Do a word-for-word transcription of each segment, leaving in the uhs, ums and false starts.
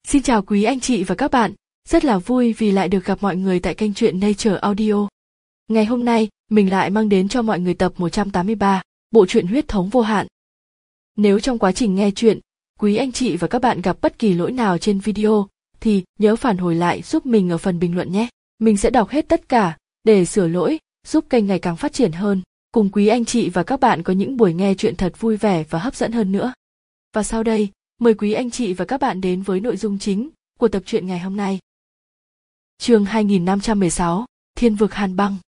Xin chào quý anh chị và các bạn, rất là vui vì lại được gặp mọi người tại kênh truyện Nature Audio. Ngày hôm nay, mình lại mang đến cho mọi người tập một trăm tám mươi ba, bộ truyện Huyết thống vô hạn. Nếu trong quá trình nghe truyện, quý anh chị và các bạn gặp bất kỳ lỗi nào trên video, thì nhớ phản hồi lại giúp mình ở phần bình luận nhé. Mình sẽ đọc hết tất cả, để sửa lỗi, giúp kênh ngày càng phát triển hơn, cùng quý anh chị và các bạn có những buổi nghe truyện thật vui vẻ và hấp dẫn hơn nữa. Và sau đây, mời quý anh chị và các bạn đến với nội dung chính của tập truyện ngày hôm nay. Chương hai nghìn năm trăm mười sáu, Thiên vực Hàn băng.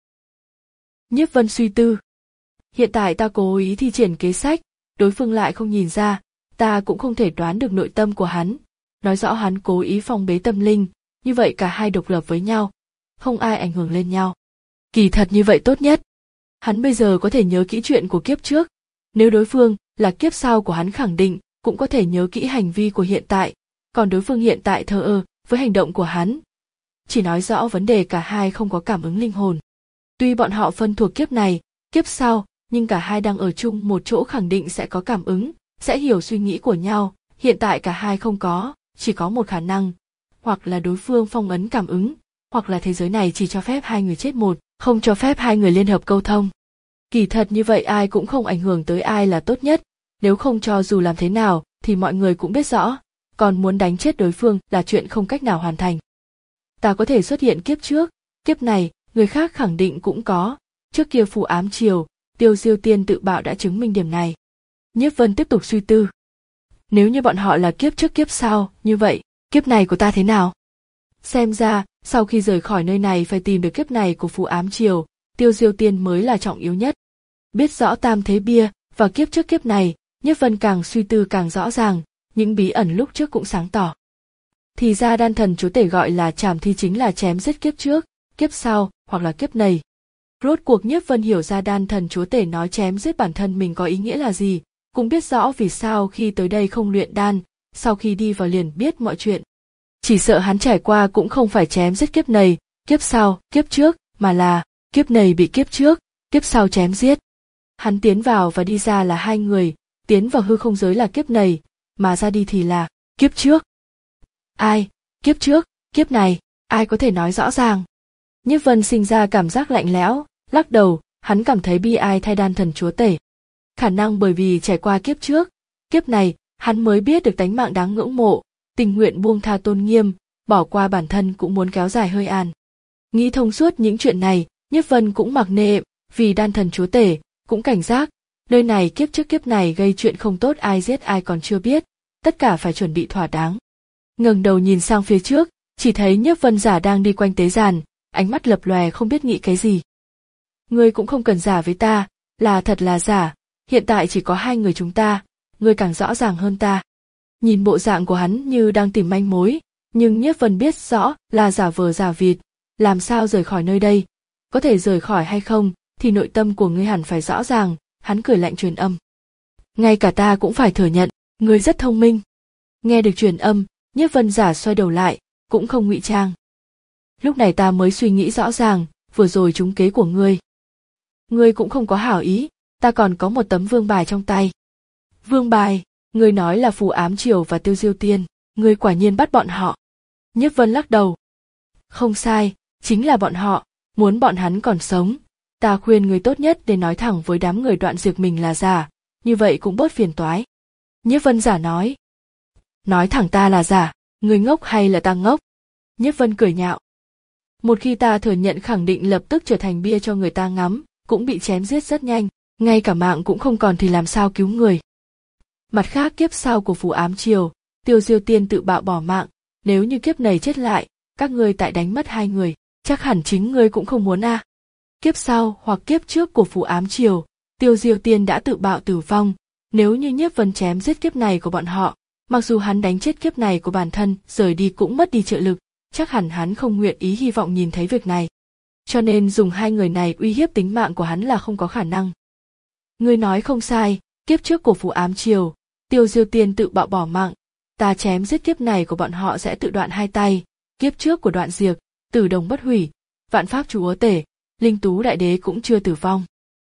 Nhiếp Vân suy tư. Hiện tại ta cố ý thi triển kế sách, đối phương lại không nhìn ra, ta cũng không thể đoán được nội tâm của hắn. Nói rõ hắn cố ý phong bế tâm linh, như vậy cả hai độc lập với nhau, không ai ảnh hưởng lên nhau. Kỳ thật như vậy tốt nhất. Hắn bây giờ có thể nhớ kỹ chuyện của kiếp trước, nếu đối phương là kiếp sau của hắn khẳng định, cũng có thể nhớ kỹ hành vi của hiện tại, còn đối phương hiện tại thờ ơ với hành động của hắn. Chỉ nói rõ vấn đề cả hai không có cảm ứng linh hồn. Tuy bọn họ phân thuộc kiếp này, kiếp sau, nhưng cả hai đang ở chung một chỗ khẳng định sẽ có cảm ứng, sẽ hiểu suy nghĩ của nhau, hiện tại cả hai không có, chỉ có một khả năng, hoặc là đối phương phong ấn cảm ứng, hoặc là thế giới này chỉ cho phép hai người chết một, không cho phép hai người liên hợp câu thông. Kỳ thật như vậy ai cũng không ảnh hưởng tới ai là tốt nhất, nếu không cho dù làm thế nào thì mọi người cũng biết rõ, còn muốn đánh chết đối phương là chuyện không cách nào hoàn thành. Ta có thể xuất hiện kiếp trước, kiếp này, người khác khẳng định cũng có, trước kia phù ám triều, Tiêu Diêu Tiên tự bạo đã chứng minh điểm này. Nhiếp Vân tiếp tục suy tư. Nếu như bọn họ là kiếp trước kiếp sau, như vậy, kiếp này của ta thế nào? Xem ra, sau khi rời khỏi nơi này phải tìm được kiếp này của phù ám triều, Tiêu Diêu Tiên mới là trọng yếu nhất. Biết rõ tam thế bia, và kiếp trước kiếp này, Nhiếp Vân càng suy tư càng rõ ràng, những bí ẩn lúc trước cũng sáng tỏ. Thì ra đan thần chúa tể gọi là trảm thi chính là chém giết kiếp trước, kiếp sau, hoặc là kiếp này. Rốt cuộc Nhiếp Vân hiểu ra đan thần chúa tể nói chém giết bản thân mình có ý nghĩa là gì, cũng biết rõ vì sao khi tới đây không luyện đan, sau khi đi vào liền biết mọi chuyện. Chỉ sợ hắn trải qua cũng không phải chém giết kiếp này, kiếp sau, kiếp trước, mà là kiếp này bị kiếp trước, kiếp sau chém giết. Hắn tiến vào và đi ra là hai người, tiến vào hư không giới là kiếp này, mà ra đi thì là kiếp trước. Ai, kiếp trước, kiếp này, ai có thể nói rõ ràng? Nhiếp Vân sinh ra cảm giác lạnh lẽo, lắc đầu, hắn cảm thấy bi ai thay đan thần chúa tể. Khả năng bởi vì trải qua kiếp trước, kiếp này, hắn mới biết được tánh mạng đáng ngưỡng mộ, tình nguyện buông tha tôn nghiêm, bỏ qua bản thân cũng muốn kéo dài hơi an. Nghĩ thông suốt những chuyện này, Nhiếp Vân cũng mặc nệ, vì đan thần chúa tể, cũng cảnh giác, nơi này kiếp trước kiếp này gây chuyện không tốt ai giết ai còn chưa biết, tất cả phải chuẩn bị thỏa đáng. Ngẩng đầu nhìn sang phía trước, chỉ thấy Nhiếp Vân giả đang đi quanh tế giàn, ánh mắt lập lòe không biết nghĩ cái gì. Ngươi cũng không cần giả với ta, là thật là giả, hiện tại chỉ có hai người chúng ta, ngươi càng rõ ràng hơn ta. Nhìn bộ dạng của hắn như đang tìm manh mối, nhưng Nhiếp Vân biết rõ là giả vờ giả vịt, làm sao rời khỏi nơi đây, có thể rời khỏi hay không, thì nội tâm của ngươi hẳn phải rõ ràng, hắn cười lạnh truyền âm. Ngay cả ta cũng phải thừa nhận, ngươi rất thông minh. Nghe được truyền âm, Nhiếp Vân giả xoay đầu lại, cũng không ngụy trang. Lúc này ta mới suy nghĩ rõ ràng, vừa rồi trúng kế của ngươi. Ngươi cũng không có hảo ý, ta còn có một tấm vương bài trong tay. Vương bài, ngươi nói là phù ám triều và Tiêu Diêu Tiên, ngươi quả nhiên bắt bọn họ. Nhiếp Vân lắc đầu. Không sai, chính là bọn họ, muốn bọn hắn còn sống. Ta khuyên ngươi tốt nhất để nói thẳng với đám người Đoạn Diệt mình là giả, như vậy cũng bớt phiền toái. Nhiếp Vân giả nói. Nói thẳng ta là giả, ngươi ngốc hay là ta ngốc? Nhiếp Vân cười nhạo. Một khi ta thừa nhận khẳng định lập tức trở thành bia cho người ta ngắm, cũng bị chém giết rất nhanh, ngay cả mạng cũng không còn thì làm sao cứu người. Mặt khác kiếp sau của phù ám triều, Tiêu Diêu Tiên tự bạo bỏ mạng, nếu như kiếp này chết lại, các ngươi tại đánh mất hai người, chắc hẳn chính ngươi cũng không muốn à. Kiếp sau hoặc kiếp trước của phù ám triều, Tiêu Diêu Tiên đã tự bạo tử vong, nếu như Nhiếp Vân chém giết kiếp này của bọn họ, mặc dù hắn đánh chết kiếp này của bản thân, rời đi cũng mất đi trợ lực, chắc hẳn hắn không nguyện ý hy vọng nhìn thấy việc này. Cho nên dùng hai người này uy hiếp tính mạng của hắn là không có khả năng. Ngươi nói không sai, kiếp trước của phù ám triều, Tiêu Diêu Tiên tự bạo bỏ mạng, ta chém giết kiếp này của bọn họ sẽ tự đoạn hai tay, kiếp trước của Đoạn Diệt, Tử Đồng bất hủy, Vạn Pháp chúa tể, Linh Tú đại đế cũng chưa tử vong.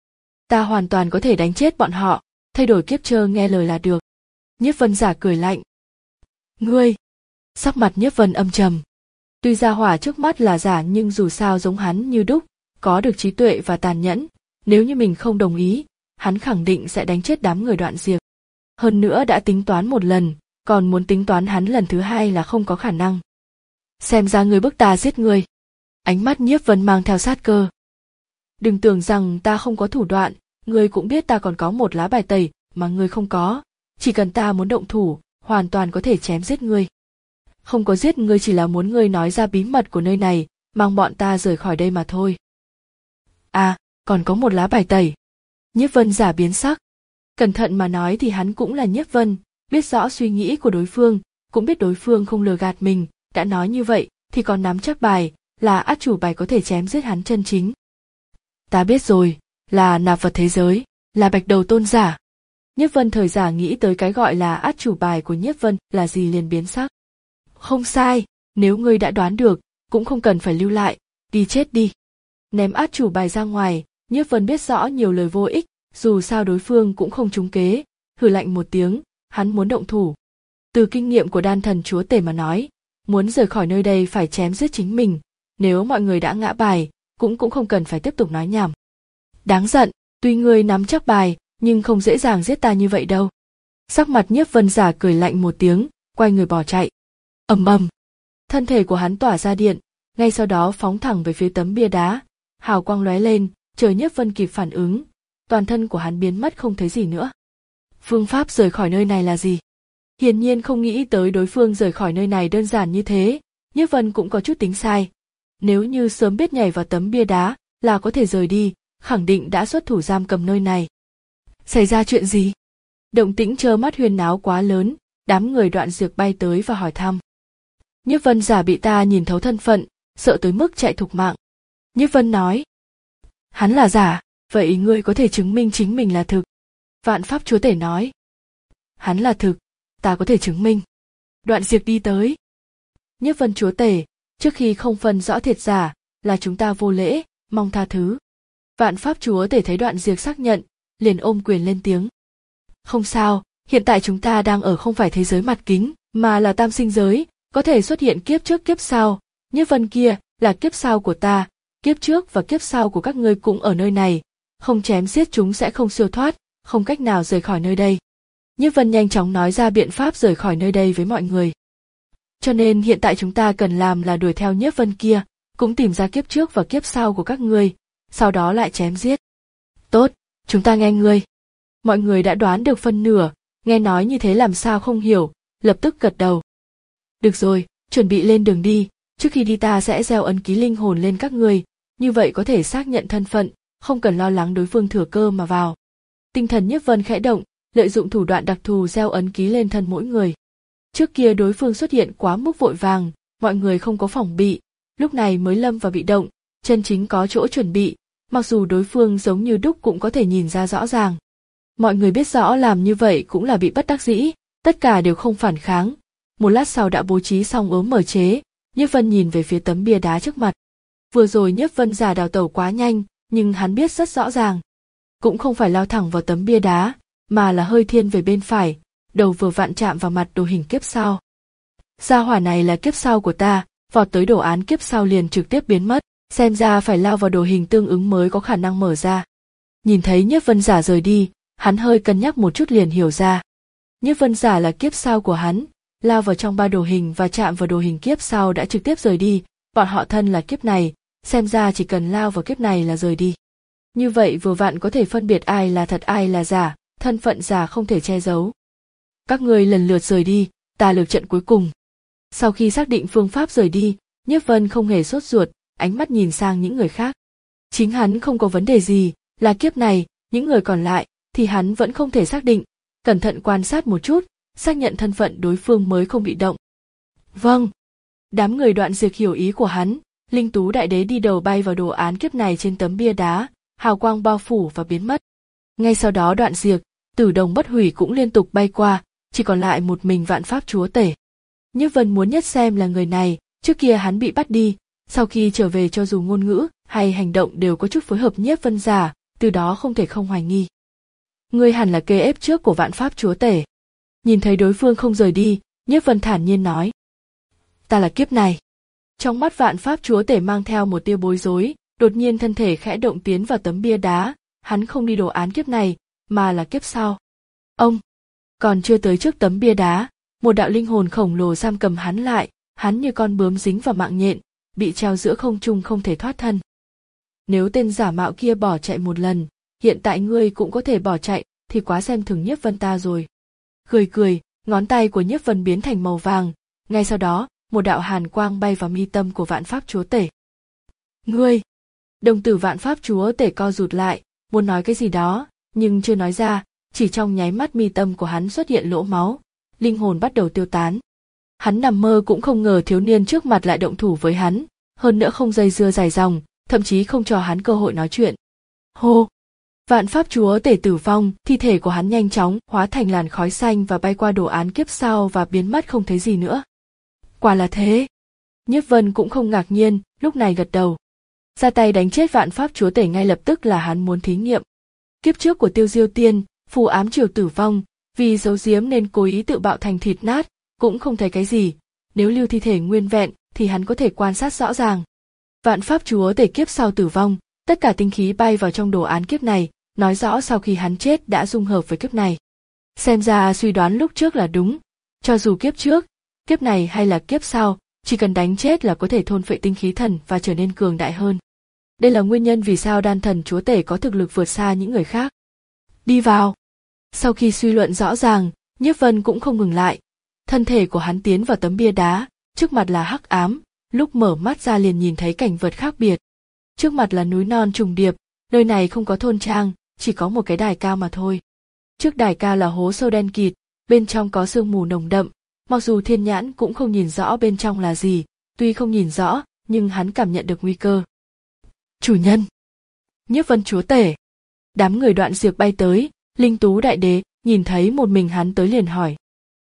Ta hoàn toàn có thể đánh chết bọn họ, thay đổi kiếp chơ nghe lời là được. Nhiếp Vân giả cười lạnh. Ngươi, Sắc mặt Nhiếp Vân âm trầm. Tuy gia hỏa trước mắt là giả nhưng dù sao giống hắn như đúc, có được trí tuệ và tàn nhẫn, nếu như mình không đồng ý, hắn khẳng định sẽ đánh chết đám người Đoạn Diệp. Hơn nữa đã tính toán một lần, còn muốn tính toán hắn lần thứ hai là không có khả năng. Xem ra ngươi bức ta giết ngươi. Ánh mắt Nhiếp Vân mang theo sát cơ. Đừng tưởng rằng ta không có thủ đoạn, ngươi cũng biết ta còn có một lá bài tẩy mà ngươi không có, chỉ cần ta muốn động thủ, hoàn toàn có thể chém giết ngươi. Không có giết ngươi chỉ là muốn ngươi nói ra bí mật của nơi này, mang bọn ta rời khỏi đây mà thôi. À, còn có một lá bài tẩy. Nhiếp Vân giả biến sắc. Cẩn thận mà nói thì hắn cũng là Nhiếp Vân, biết rõ suy nghĩ của đối phương, cũng biết đối phương không lừa gạt mình, đã nói như vậy thì còn nắm chắc bài, là át chủ bài có thể chém giết hắn chân chính. Ta biết rồi, là nạp vật thế giới, là bạch đầu tôn giả. Nhiếp Vân thời giả nghĩ tới cái gọi là át chủ bài của Nhiếp Vân là gì liền biến sắc. Không sai, nếu ngươi đã đoán được, cũng không cần phải lưu lại, đi chết đi. Ném át chủ bài ra ngoài, Nhiếp Vân biết rõ nhiều lời vô ích, dù sao đối phương cũng không trúng kế, hừ lạnh một tiếng, hắn muốn động thủ. Từ kinh nghiệm của đan thần chúa tể mà nói, muốn rời khỏi nơi đây phải chém giết chính mình, nếu mọi người đã ngã bài, cũng cũng không cần phải tiếp tục nói nhảm. Đáng giận, tuy ngươi nắm chắc bài, nhưng không dễ dàng giết ta như vậy đâu. Sắc mặt Nhiếp Vân giả cười lạnh một tiếng, quay người bỏ chạy. Ầm ầm, thân thể của hắn tỏa ra điện, ngay sau đó phóng thẳng về phía tấm bia đá, hào quang lóe lên, chờ Nhiếp Vân kịp phản ứng, toàn thân của hắn biến mất không thấy gì nữa. Phương pháp rời khỏi nơi này là gì? Hiển nhiên không nghĩ tới đối phương rời khỏi nơi này đơn giản như thế, Nhiếp Vân cũng có chút tính sai. Nếu như sớm biết nhảy vào tấm bia đá là có thể rời đi, khẳng định đã xuất thủ giam cầm nơi này. Xảy ra chuyện gì? Động tĩnh trơ mắt huyên náo quá lớn, đám người Đoạn Diệp bay tới và hỏi thăm. Nhiếp Vân giả bị ta nhìn thấu thân phận, sợ tới mức chạy thục mạng. Nhiếp Vân nói. Hắn là giả, vậy ngươi có thể chứng minh chính mình là thực. Vạn Pháp chúa tể nói. Hắn là thực, ta có thể chứng minh. Đoạn Diệp đi tới. Nhiếp Vân chúa tể, trước khi không phân rõ thiệt giả, là chúng ta vô lễ, mong tha thứ. Vạn Pháp chúa tể thấy Đoạn Diệp xác nhận, liền ôm quyền lên tiếng. Không sao, hiện tại chúng ta đang ở không phải thế giới mặt kính, mà là tam sinh giới, có thể xuất hiện kiếp trước kiếp sau. Nhiếp Vân kia là kiếp sau của ta, kiếp trước và kiếp sau của các ngươi cũng ở nơi này, không chém giết chúng sẽ không siêu thoát, không cách nào rời khỏi nơi đây. Nhiếp Vân nhanh chóng nói ra biện pháp rời khỏi nơi đây với mọi người. Cho nên hiện tại chúng ta cần làm là đuổi theo Nhiếp Vân kia, cũng tìm ra kiếp trước và kiếp sau của các ngươi, sau đó lại chém giết. Tốt, chúng ta nghe ngươi. Mọi người đã đoán được phân nửa, nghe nói như thế làm sao không hiểu, lập tức gật đầu. Được rồi, chuẩn bị lên đường đi, trước khi đi ta sẽ gieo ấn ký linh hồn lên các ngươi, như vậy có thể xác nhận thân phận, không cần lo lắng đối phương thừa cơ mà vào. Tinh thần Nhiếp Vân khẽ động, lợi dụng thủ đoạn đặc thù gieo ấn ký lên thân mỗi người. Trước kia đối phương xuất hiện quá mức vội vàng, mọi người không có phòng bị, lúc này mới lâm vào bị động, chân chính có chỗ chuẩn bị, mặc dù đối phương giống như đúc cũng có thể nhìn ra rõ ràng. Mọi người biết rõ làm như vậy cũng là bị bất đắc dĩ, tất cả đều không phản kháng. Một lát sau đã bố trí xong ốm mở chế, Nhiếp Vân nhìn về phía tấm bia đá trước mặt. Vừa rồi Nhiếp Vân giả đào tẩu quá nhanh, nhưng hắn biết rất rõ ràng. Cũng không phải lao thẳng vào tấm bia đá, mà là hơi thiên về bên phải, đầu vừa vặn chạm vào mặt đồ hình kiếp sau. Gia hỏa này là kiếp sau của ta, vọt tới đồ án kiếp sau liền trực tiếp biến mất, xem ra phải lao vào đồ hình tương ứng mới có khả năng mở ra. Nhìn thấy Nhiếp Vân giả rời đi, hắn hơi cân nhắc một chút liền hiểu ra. Nhiếp Vân giả là kiếp sau của hắn, lao vào trong ba đồ hình và chạm vào đồ hình kiếp sau đã trực tiếp rời đi, bọn họ thân là kiếp này, xem ra chỉ cần lao vào kiếp này là rời đi. Như vậy vừa vặn có thể phân biệt ai là thật ai là giả, thân phận giả không thể che giấu. Các người lần lượt rời đi, ta lược trận cuối cùng. Sau khi xác định phương pháp rời đi, Nhiếp Vân không hề sốt ruột, ánh mắt nhìn sang những người khác. Chính hắn không có vấn đề gì, là kiếp này, những người còn lại thì hắn vẫn không thể xác định, cẩn thận quan sát một chút, xác nhận thân phận đối phương mới không bị động. Vâng. Đám người Đoạn Diệp hiểu ý của hắn, Linh Tú Đại Đế đi đầu bay vào đồ án kiếp này trên tấm bia đá, hào quang bao phủ và biến mất. Ngay sau đó Đoạn Diệp, Tử Đồng Bất Hủy cũng liên tục bay qua, chỉ còn lại một mình Vạn Pháp chúa tể. Nhiếp Vân muốn nhất xem là người này, trước kia hắn bị bắt đi, sau khi trở về cho dù ngôn ngữ hay hành động đều có chút phối hợp Nhiếp Vân giả, từ đó không thể không hoài nghi. Ngươi hẳn là kê ép trước của Vạn Pháp chúa tể. Nhìn thấy đối phương không rời đi, Nhiếp Vân thản nhiên nói. ta là kiếp này. Trong mắt Vạn Pháp Chúa Tể mang theo một tia bối rối, đột nhiên thân thể khẽ động tiến vào tấm bia đá, hắn không đi đồ án kiếp này, mà là kiếp sau. Ông, còn chưa tới trước tấm bia đá, một đạo linh hồn khổng lồ giam cầm hắn lại, hắn như con bướm dính vào mạng nhện, bị treo giữa không trung không thể thoát thân. Nếu tên giả mạo kia bỏ chạy một lần, hiện tại ngươi cũng có thể bỏ chạy, thì quá xem thường Nhiếp Vân ta rồi. Cười cười, ngón tay của Nhiếp Vân biến thành màu vàng, ngay sau đó, một đạo hàn quang bay vào mi tâm của Vạn Pháp Chúa Tể. Ngươi! Đồng tử Vạn Pháp Chúa Tể co rụt lại, muốn nói cái gì đó, nhưng chưa nói ra, chỉ trong nháy mắt mi tâm của hắn xuất hiện lỗ máu, linh hồn bắt đầu tiêu tán. Hắn nằm mơ cũng không ngờ thiếu niên trước mặt lại động thủ với hắn, hơn nữa không dây dưa dài dòng, thậm chí không cho hắn cơ hội nói chuyện. Hô! Vạn Pháp Chúa Tể tử vong, thi thể của hắn nhanh chóng hóa thành làn khói xanh và bay qua đồ án kiếp sau và biến mất không thấy gì nữa. Quả là thế. Nhiếp Vân cũng không ngạc nhiên, lúc này gật đầu. Ra tay đánh chết Vạn Pháp Chúa Tể ngay lập tức là hắn muốn thí nghiệm. Kiếp trước của Tiêu Diêu Tiên, phù ám triều tử vong, vì giấu giếm nên cố ý tự bạo thành thịt nát, cũng không thấy cái gì. Nếu lưu thi thể nguyên vẹn thì hắn có thể quan sát rõ ràng. Vạn Pháp Chúa Tể kiếp sau tử vong, tất cả tinh khí bay vào trong đồ án kiếp này, nói rõ sau khi hắn chết đã dung hợp với kiếp này. Xem ra suy đoán lúc trước là đúng, cho dù kiếp trước, kiếp này hay là kiếp sau, chỉ cần đánh chết là có thể thôn phệ tinh khí thần và trở nên cường đại hơn. Đây là nguyên nhân vì sao Đan Thần Chúa Tể có thực lực vượt xa những người khác. Đi vào. Sau khi suy luận rõ ràng, Nhiếp Vân cũng không ngừng lại. Thân thể của hắn tiến vào tấm bia đá, trước mặt là hắc ám, lúc mở mắt ra liền nhìn thấy cảnh vật khác biệt. Trước mặt là núi non trùng điệp, nơi này không có thôn trang, chỉ có một cái đài cao mà thôi. Trước đài cao là hố sâu đen kịt, bên trong có sương mù nồng đậm, mặc dù thiên nhãn cũng không nhìn rõ bên trong là gì, tuy không nhìn rõ, nhưng hắn cảm nhận được nguy cơ. Chủ nhân! Nhiếp Vân Chúa Tể! Đám người Đoạn Diệp bay tới, Linh Tú Đại Đế nhìn thấy một mình hắn tới liền hỏi.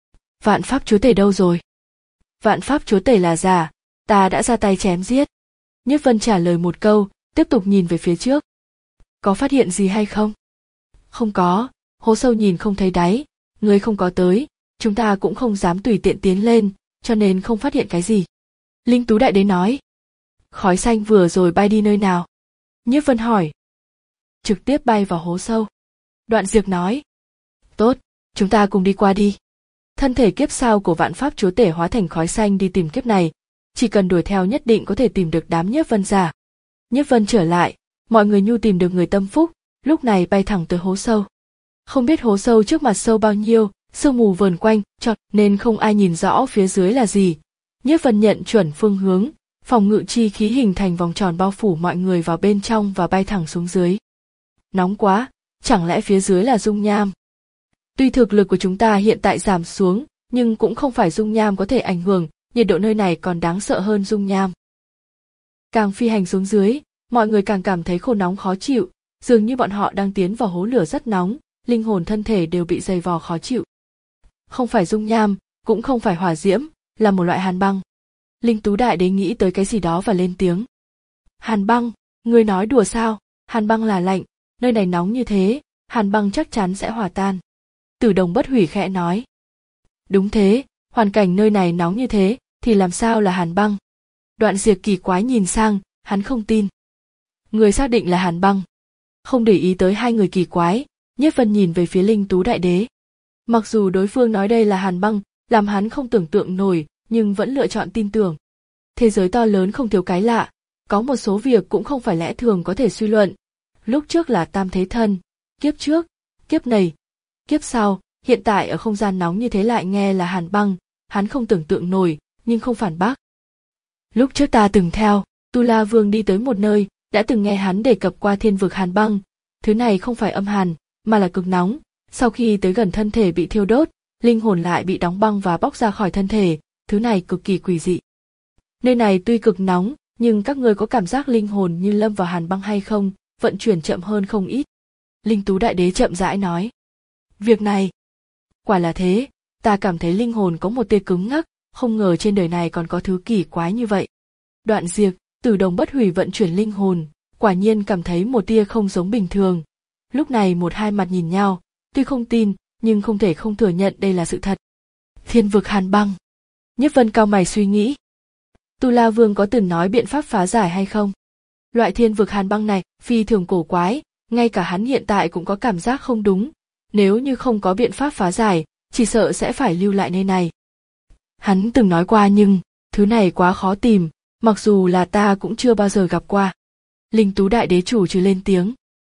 Vạn Pháp Chúa Tể đâu rồi? Vạn Pháp Chúa Tể là giả, ta đã ra tay chém giết. Nhiếp Vân trả lời một câu, tiếp tục nhìn về phía trước. Có phát hiện gì hay không? Không có, hố sâu nhìn không thấy đáy, người không có tới, chúng ta cũng không dám tùy tiện tiến lên, cho nên không phát hiện cái gì. Linh Tú Đại Đế nói. Khói xanh vừa rồi bay đi nơi nào? Nhiếp Vân hỏi. Trực tiếp bay vào hố sâu. Đoạn Diệp nói. Tốt, chúng ta cùng đi qua đi. Thân thể kiếp sau của Vạn Pháp Chúa Tể hóa thành khói xanh đi tìm kiếp này, chỉ cần đuổi theo nhất định có thể tìm được đám Nhiếp Vân giả. Nhiếp Vân trở lại, mọi người nhu tìm được người tâm phúc, lúc này bay thẳng tới hố sâu. Không biết hố sâu trước mặt sâu bao nhiêu, sương mù vờn quanh, cho nên không ai nhìn rõ phía dưới là gì. Nhiếp Vân nhận chuẩn phương hướng, phòng ngự chi khí hình thành vòng tròn bao phủ mọi người vào bên trong và bay thẳng xuống dưới. Nóng quá, chẳng lẽ phía dưới là dung nham? Tuy thực lực của chúng ta hiện tại giảm xuống, nhưng cũng không phải dung nham có thể ảnh hưởng, nhiệt độ nơi này còn đáng sợ hơn dung nham. Càng phi hành xuống dưới, mọi người càng cảm thấy khô nóng khó chịu, dường như bọn họ đang tiến vào hố lửa rất nóng, linh hồn thân thể đều bị dày vò khó chịu. Không phải dung nham, cũng không phải hỏa diễm, là một loại hàn băng. Linh Tú Đại Đế nghĩ tới cái gì đó và lên tiếng. Hàn băng, ngươi nói đùa sao? Hàn băng là lạnh, nơi này nóng như thế, hàn băng chắc chắn sẽ hòa tan. Tử Đồng Bất Hủy khẽ nói. Đúng thế, hoàn cảnh nơi này nóng như thế, thì làm sao là hàn băng? Đoạn Diệp kỳ quái nhìn sang, hắn không tin. Người xác định là hàn băng. Không để ý tới hai người kỳ quái, Nhiếp Vân nhìn về phía Linh Tú Đại Đế. Mặc dù đối phương nói đây là hàn băng, làm hắn không tưởng tượng nổi, nhưng vẫn lựa chọn tin tưởng. Thế giới to lớn không thiếu cái lạ, có một số việc cũng không phải lẽ thường có thể suy luận. Lúc trước là tam thế thân, kiếp trước, kiếp này, kiếp sau, hiện tại ở không gian nóng như thế lại nghe là hàn băng, hắn không tưởng tượng nổi, nhưng không phản bác. Lúc trước ta từng theo, Tu La Vương đi tới một nơi, đã từng nghe hắn đề cập qua thiên vực hàn băng. Thứ này không phải âm hàn, mà là cực nóng, sau khi tới gần thân thể bị thiêu đốt, linh hồn lại bị đóng băng và bóc ra khỏi thân thể, thứ này cực kỳ quỷ dị. Nơi này tuy cực nóng, nhưng các ngươi có cảm giác linh hồn như lâm vào hàn băng hay không, vận chuyển chậm hơn không ít. Linh Tú Đại Đế chậm rãi nói. Việc này, quả là thế, ta cảm thấy linh hồn có một tia cứng ngắc, không ngờ trên đời này còn có thứ kỳ quái như vậy. Đoạn Diệp, Tử Đồng Bất Hủy vận chuyển linh hồn, quả nhiên cảm thấy một tia không giống bình thường. Lúc này một hai mặt nhìn nhau, tuy không tin, nhưng không thể không thừa nhận đây là sự thật. Thiên vực hàn băng. Nhiếp Vân cau mày suy nghĩ. Tu La Vương có từng nói biện pháp phá giải hay không? Loại thiên vực hàn băng này phi thường cổ quái, ngay cả hắn hiện tại cũng có cảm giác không đúng. Nếu như không có biện pháp phá giải, chỉ sợ sẽ phải lưu lại nơi này. Hắn từng nói qua nhưng, thứ này quá khó tìm, mặc dù là ta cũng chưa bao giờ gặp qua. Linh Tú Đại Đế chủ trừ lên tiếng.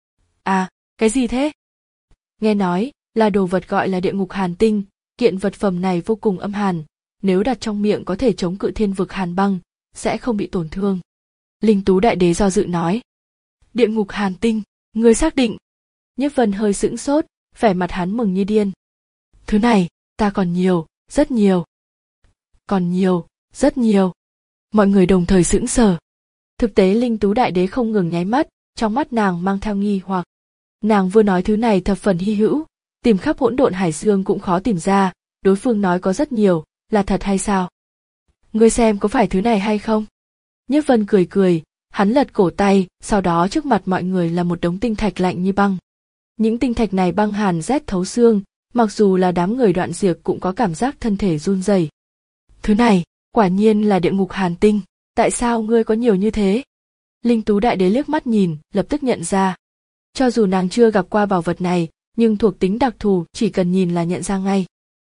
À, cái gì thế? Nghe nói, là đồ vật gọi là địa ngục hàn tinh, kiện vật phẩm này vô cùng âm hàn, nếu đặt trong miệng có thể chống cự thiên vực hàn băng, sẽ không bị tổn thương. Linh Tú Đại Đế do dự nói. Địa ngục hàn tinh, ngươi xác định? Nhiếp Vân hơi sững sốt, vẻ mặt hắn mừng như điên. Thứ này, ta còn nhiều, rất nhiều. Còn nhiều, rất nhiều. Mọi người đồng thời sững sờ. Thực tế Linh Tú Đại Đế không ngừng nháy mắt, trong mắt nàng mang theo nghi hoặc. Nàng vừa nói thứ này thập phần hy hữu, tìm khắp hỗn độn hải dương cũng khó tìm ra, đối phương nói có rất nhiều, là thật hay sao? Ngươi xem có phải thứ này hay không? Nhiếp Vân cười cười, hắn lật cổ tay, sau đó trước mặt mọi người là một đống tinh thạch lạnh như băng. Những tinh thạch này băng hàn rét thấu xương, mặc dù là đám người Đoạn Diệp cũng có cảm giác thân thể run rẩy. Thứ này, quả nhiên là địa ngục hàn tinh, tại sao ngươi có nhiều như thế? Linh Tú Đại Đế liếc mắt nhìn, lập tức nhận ra. Cho dù nàng chưa gặp qua bảo vật này, nhưng thuộc tính đặc thù chỉ cần nhìn là nhận ra ngay.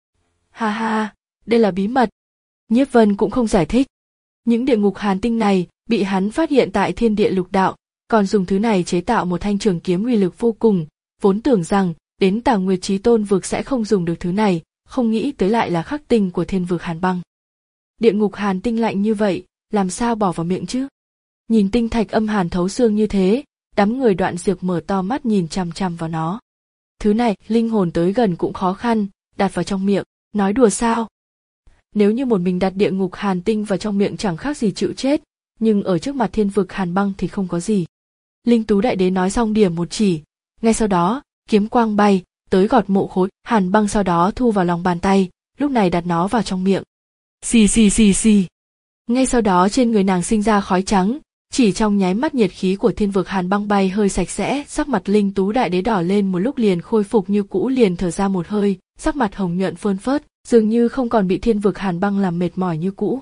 Ha ha, đây là bí mật. Nhiếp Vân cũng không giải thích. Những địa ngục hàn tinh này bị hắn phát hiện tại thiên địa lục đạo, còn dùng thứ này chế tạo một thanh trường kiếm uy lực vô cùng, vốn tưởng rằng đến Tà Nguyệt Chí Tôn vực sẽ không dùng được thứ này, không nghĩ tới lại là khắc tinh của thiên vực hàn băng. Địa ngục hàn tinh lạnh như vậy, làm sao bỏ vào miệng chứ? Nhìn tinh thạch âm hàn thấu xương như thế, đám người Đoạn Diệp mở to mắt nhìn chằm chằm vào nó. Thứ này, linh hồn tới gần cũng khó khăn, đặt vào trong miệng, nói đùa sao? Nếu như một mình đặt địa ngục hàn tinh vào trong miệng chẳng khác gì chịu chết, nhưng ở trước mặt thiên vực hàn băng thì không có gì. Linh Tú Đại Đế nói xong điểm một chỉ, ngay sau đó, kiếm quang bay, tới gọt mộ khối hàn băng, sau đó thu vào lòng bàn tay, lúc này đặt nó vào trong miệng. Xì xì xì xì. Ngay sau đó trên người nàng sinh ra khói trắng, chỉ trong nháy mắt nhiệt khí của thiên vực hàn băng bay hơi sạch sẽ, sắc mặt Linh Tú Đại Đế đỏ lên, một lúc liền khôi phục như cũ, liền thở ra một hơi, sắc mặt hồng nhuận phơn phớt, dường như không còn bị thiên vực hàn băng làm mệt mỏi như cũ.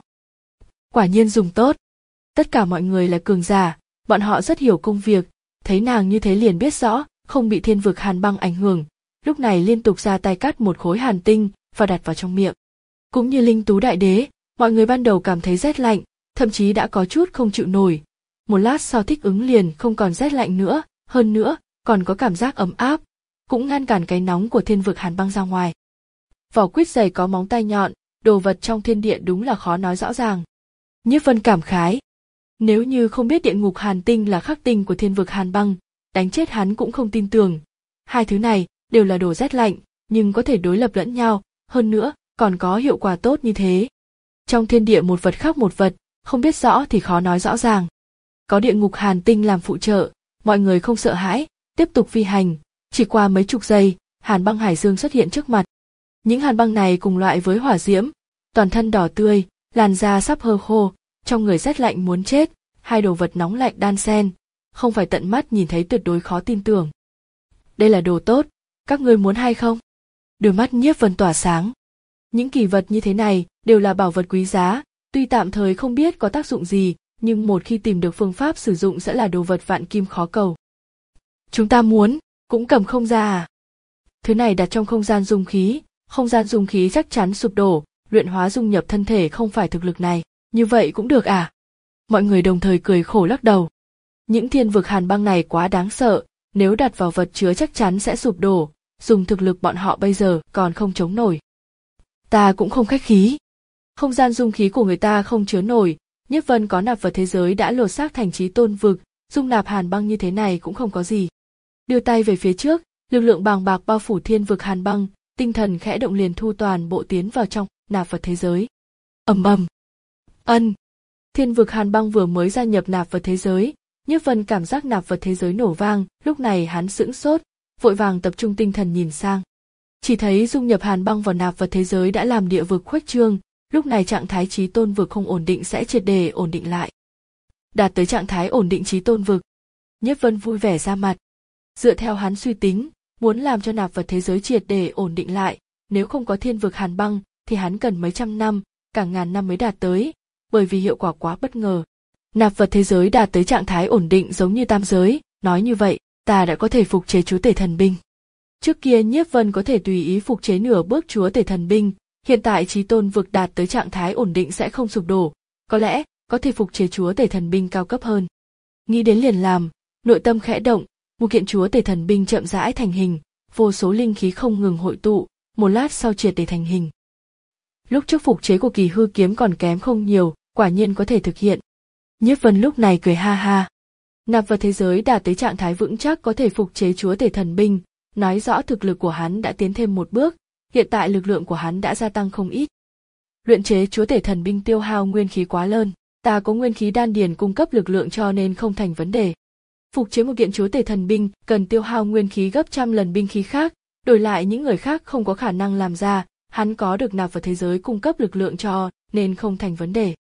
Quả nhiên dùng tốt. Tất cả mọi người là cường giả, bọn họ rất hiểu công việc, thấy nàng như thế liền biết rõ, không bị thiên vực hàn băng ảnh hưởng, lúc này liên tục ra tay cắt một khối hàn tinh và đặt vào trong miệng. Cũng như Linh Tú Đại Đế, mọi người ban đầu cảm thấy rét lạnh, thậm chí đã có chút không chịu nổi. Một lát sau thích ứng liền không còn rét lạnh nữa, hơn nữa, còn có cảm giác ấm áp, cũng ngăn cản cái nóng của thiên vực hàn băng ra ngoài. Vỏ quýt dày có móng tay nhọn, đồ vật trong thiên địa đúng là khó nói rõ ràng. Nhiếp Vân cảm khái. Nếu như không biết địa ngục hàn tinh là khắc tinh của thiên vực hàn băng, đánh chết hắn cũng không tin tưởng. Hai thứ này đều là đồ rét lạnh, nhưng có thể đối lập lẫn nhau, hơn nữa, còn có hiệu quả tốt như thế. Trong thiên địa một vật khác một vật, không biết rõ thì khó nói rõ ràng. Có địa ngục hàn tinh làm phụ trợ, mọi người không sợ hãi, tiếp tục phi hành, chỉ qua mấy chục giây, hàn băng hải dương xuất hiện trước mặt. Những hàn băng này cùng loại với hỏa diễm, toàn thân đỏ tươi, làn da sắp hơ khô, trong người rét lạnh muốn chết, hai đồ vật nóng lạnh đan xen, không phải tận mắt nhìn thấy tuyệt đối khó tin tưởng. Đây là đồ tốt, các ngươi muốn hay không? Đôi mắt Nhiếp Vân tỏa sáng. Những kỳ vật như thế này đều là bảo vật quý giá, tuy tạm thời không biết có tác dụng gì, nhưng một khi tìm được phương pháp sử dụng sẽ là đồ vật vạn kim khó cầu. Chúng ta muốn, cũng cầm không ra à? Thứ này đặt trong không gian dung khí, không gian dung khí chắc chắn sụp đổ, luyện hóa dung nhập thân thể không phải thực lực này, như vậy cũng được à? Mọi người đồng thời cười khổ lắc đầu. Những thiên vực hàn băng này quá đáng sợ, nếu đặt vào vật chứa chắc chắn sẽ sụp đổ, dùng thực lực bọn họ bây giờ còn không chống nổi. Ta cũng không khách khí. Không gian dung khí của người ta không chứa nổi, Nhiếp Vân có nạp vật thế giới đã lột xác thành Chí Tôn vực, dung nạp hàn băng như thế này cũng không có gì. Đưa tay về phía trước, lực lượng bàng bạc bao phủ thiên vực hàn băng, tinh thần khẽ động liền thu toàn bộ tiến vào trong nạp vật thế giới. Ầm ầm. Ân. Thiên vực hàn băng vừa mới gia nhập nạp vật thế giới, Nhiếp Vân cảm giác nạp vật thế giới nổ vang, lúc này hắn sững sốt, vội vàng tập trung tinh thần nhìn sang. Chỉ thấy dung nhập hàn băng vào nạp vật thế giới đã làm địa vực khuếch trương, lúc này trạng thái Chí Tôn vực không ổn định sẽ triệt để ổn định lại. Đạt tới trạng thái ổn định Chí Tôn vực, Nhiếp Vân vui vẻ ra mặt. Dựa theo hắn suy tính, muốn làm cho nạp vật thế giới triệt để ổn định lại, nếu không có thiên vực hàn băng thì hắn cần mấy trăm năm, cả ngàn năm mới đạt tới, bởi vì hiệu quả quá bất ngờ. Nạp vật thế giới đạt tới trạng thái ổn định giống như tam giới, nói như vậy, ta đã có thể phục chế chúa tể thần binh. Trước kia Nhiếp Vân có thể tùy ý phục chế nửa bước chúa tể thần binh, hiện tại chí tôn vực đạt tới trạng thái ổn định sẽ không sụp đổ, có lẽ có thể phục chế chúa tể thần binh cao cấp hơn. Nghĩ đến liền làm, nội tâm khẽ động, một kiện chúa tể thần binh chậm rãi thành hình, vô số linh khí không ngừng hội tụ, một lát sau triệt để thành hình. Lúc trước phục chế của Kỳ Hư kiếm còn kém không nhiều, quả nhiên có thể thực hiện. Nhiếp Vân lúc này cười ha ha. Nạp vật thế giới đạt tới trạng thái vững chắc có thể phục chế chúa tể thần binh, nói rõ thực lực của hắn đã tiến thêm một bước, hiện tại lực lượng của hắn đã gia tăng không ít. Luyện chế chúa tể thần binh tiêu hao nguyên khí quá lớn, ta có nguyên khí đan điền cung cấp lực lượng cho nên không thành vấn đề. Phục chế một kiện chúa tể thần binh cần tiêu hao nguyên khí gấp trăm lần binh khí khác, đổi lại những người khác không có khả năng làm ra, hắn có được nạp vật thế giới cung cấp lực lượng cho nên không thành vấn đề.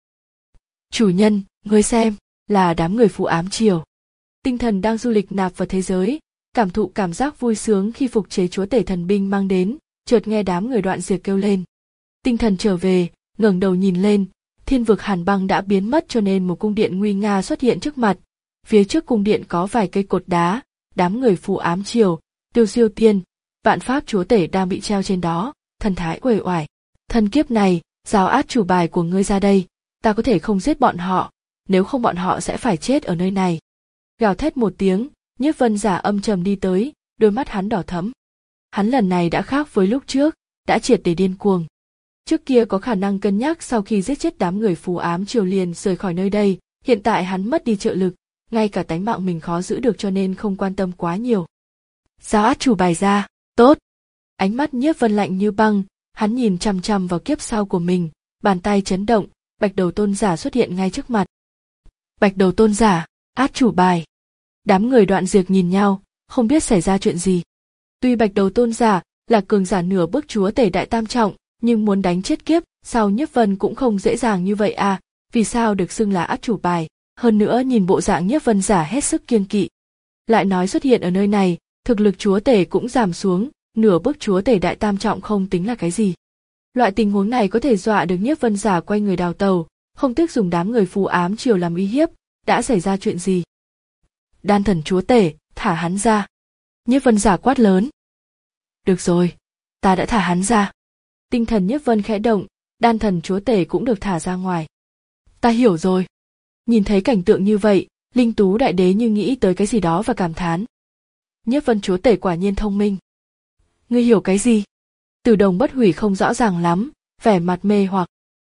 Chủ nhân, ngươi xem, là đám người Phù Ám Triều. Tinh thần đang du lịch nạp vật thế giới, cảm thụ cảm giác vui sướng khi phục chế chúa tể thần binh mang đến, chợt nghe đám người Đoạn Diệt kêu lên. Tinh thần trở về, ngẩng đầu nhìn lên, thiên vực hàn băng đã biến mất cho nên một cung điện nguy nga xuất hiện trước mặt. Phía trước cung điện có vài cây cột đá, đám người Phù Ám Triều, Tiêu Diêu Tiên, Vạn Pháp chúa tể đang bị treo trên đó, thần thái uể oải. Thân kiếp này, giao át chủ bài của ngươi ra đây, ta có thể không giết bọn họ, nếu không bọn họ sẽ phải chết ở nơi này. Gào thét một tiếng, Nhiếp Vân giả âm trầm đi tới, đôi mắt hắn đỏ thẫm. Hắn lần này đã khác với lúc trước, đã triệt để điên cuồng. Trước kia có khả năng cân nhắc sau khi giết chết đám người Phù Ám Triều liền rời khỏi nơi đây, hiện tại hắn mất đi trợ lực, ngay cả tánh mạng mình khó giữ được cho nên không quan tâm quá nhiều. Giao át chủ bài ra, tốt. Ánh mắt Nhiếp Vân lạnh như băng, hắn nhìn chằm chằm vào kiếp sau của mình, bàn tay chấn động, Bạch Đầu Tôn giả xuất hiện ngay trước mặt. Bạch Đầu Tôn giả, át chủ bài. Đám người Đoạn Diệt nhìn nhau, không biết xảy ra chuyện gì. Tuy Bạch Đầu Tôn giả là cường giả nửa bước chúa tể đại tam trọng, nhưng muốn đánh chết kiếp sau Nhiếp Vân cũng không dễ dàng như vậy à, vì sao được xưng là át chủ bài, hơn nữa nhìn bộ dạng Nhiếp Vân giả hết sức kiêng kỵ. Lại nói xuất hiện ở nơi này, thực lực chúa tể cũng giảm xuống, nửa bước chúa tể đại tam trọng không tính là cái gì. Loại tình huống này có thể dọa được Nhiếp Vân giả quay người đào tàu, không tiếc dùng đám người Phù Ám Triều làm uy hiếp, đã xảy ra chuyện gì? Đan thần chúa tể, thả hắn ra. Nhiếp Vân giả quát lớn. Được rồi, ta đã thả hắn ra. Tinh thần Nhiếp Vân khẽ động, đan thần chúa tể cũng được thả ra ngoài. Ta hiểu rồi. Nhìn thấy cảnh tượng như vậy, Linh Tú đại đế như nghĩ tới cái gì đó và cảm thán. Nhiếp Vân chúa tể quả nhiên thông minh. Ngươi hiểu cái gì? Từ Đồng Bất Hủy không rõ ràng lắm, vẻ mặt mê hoặc.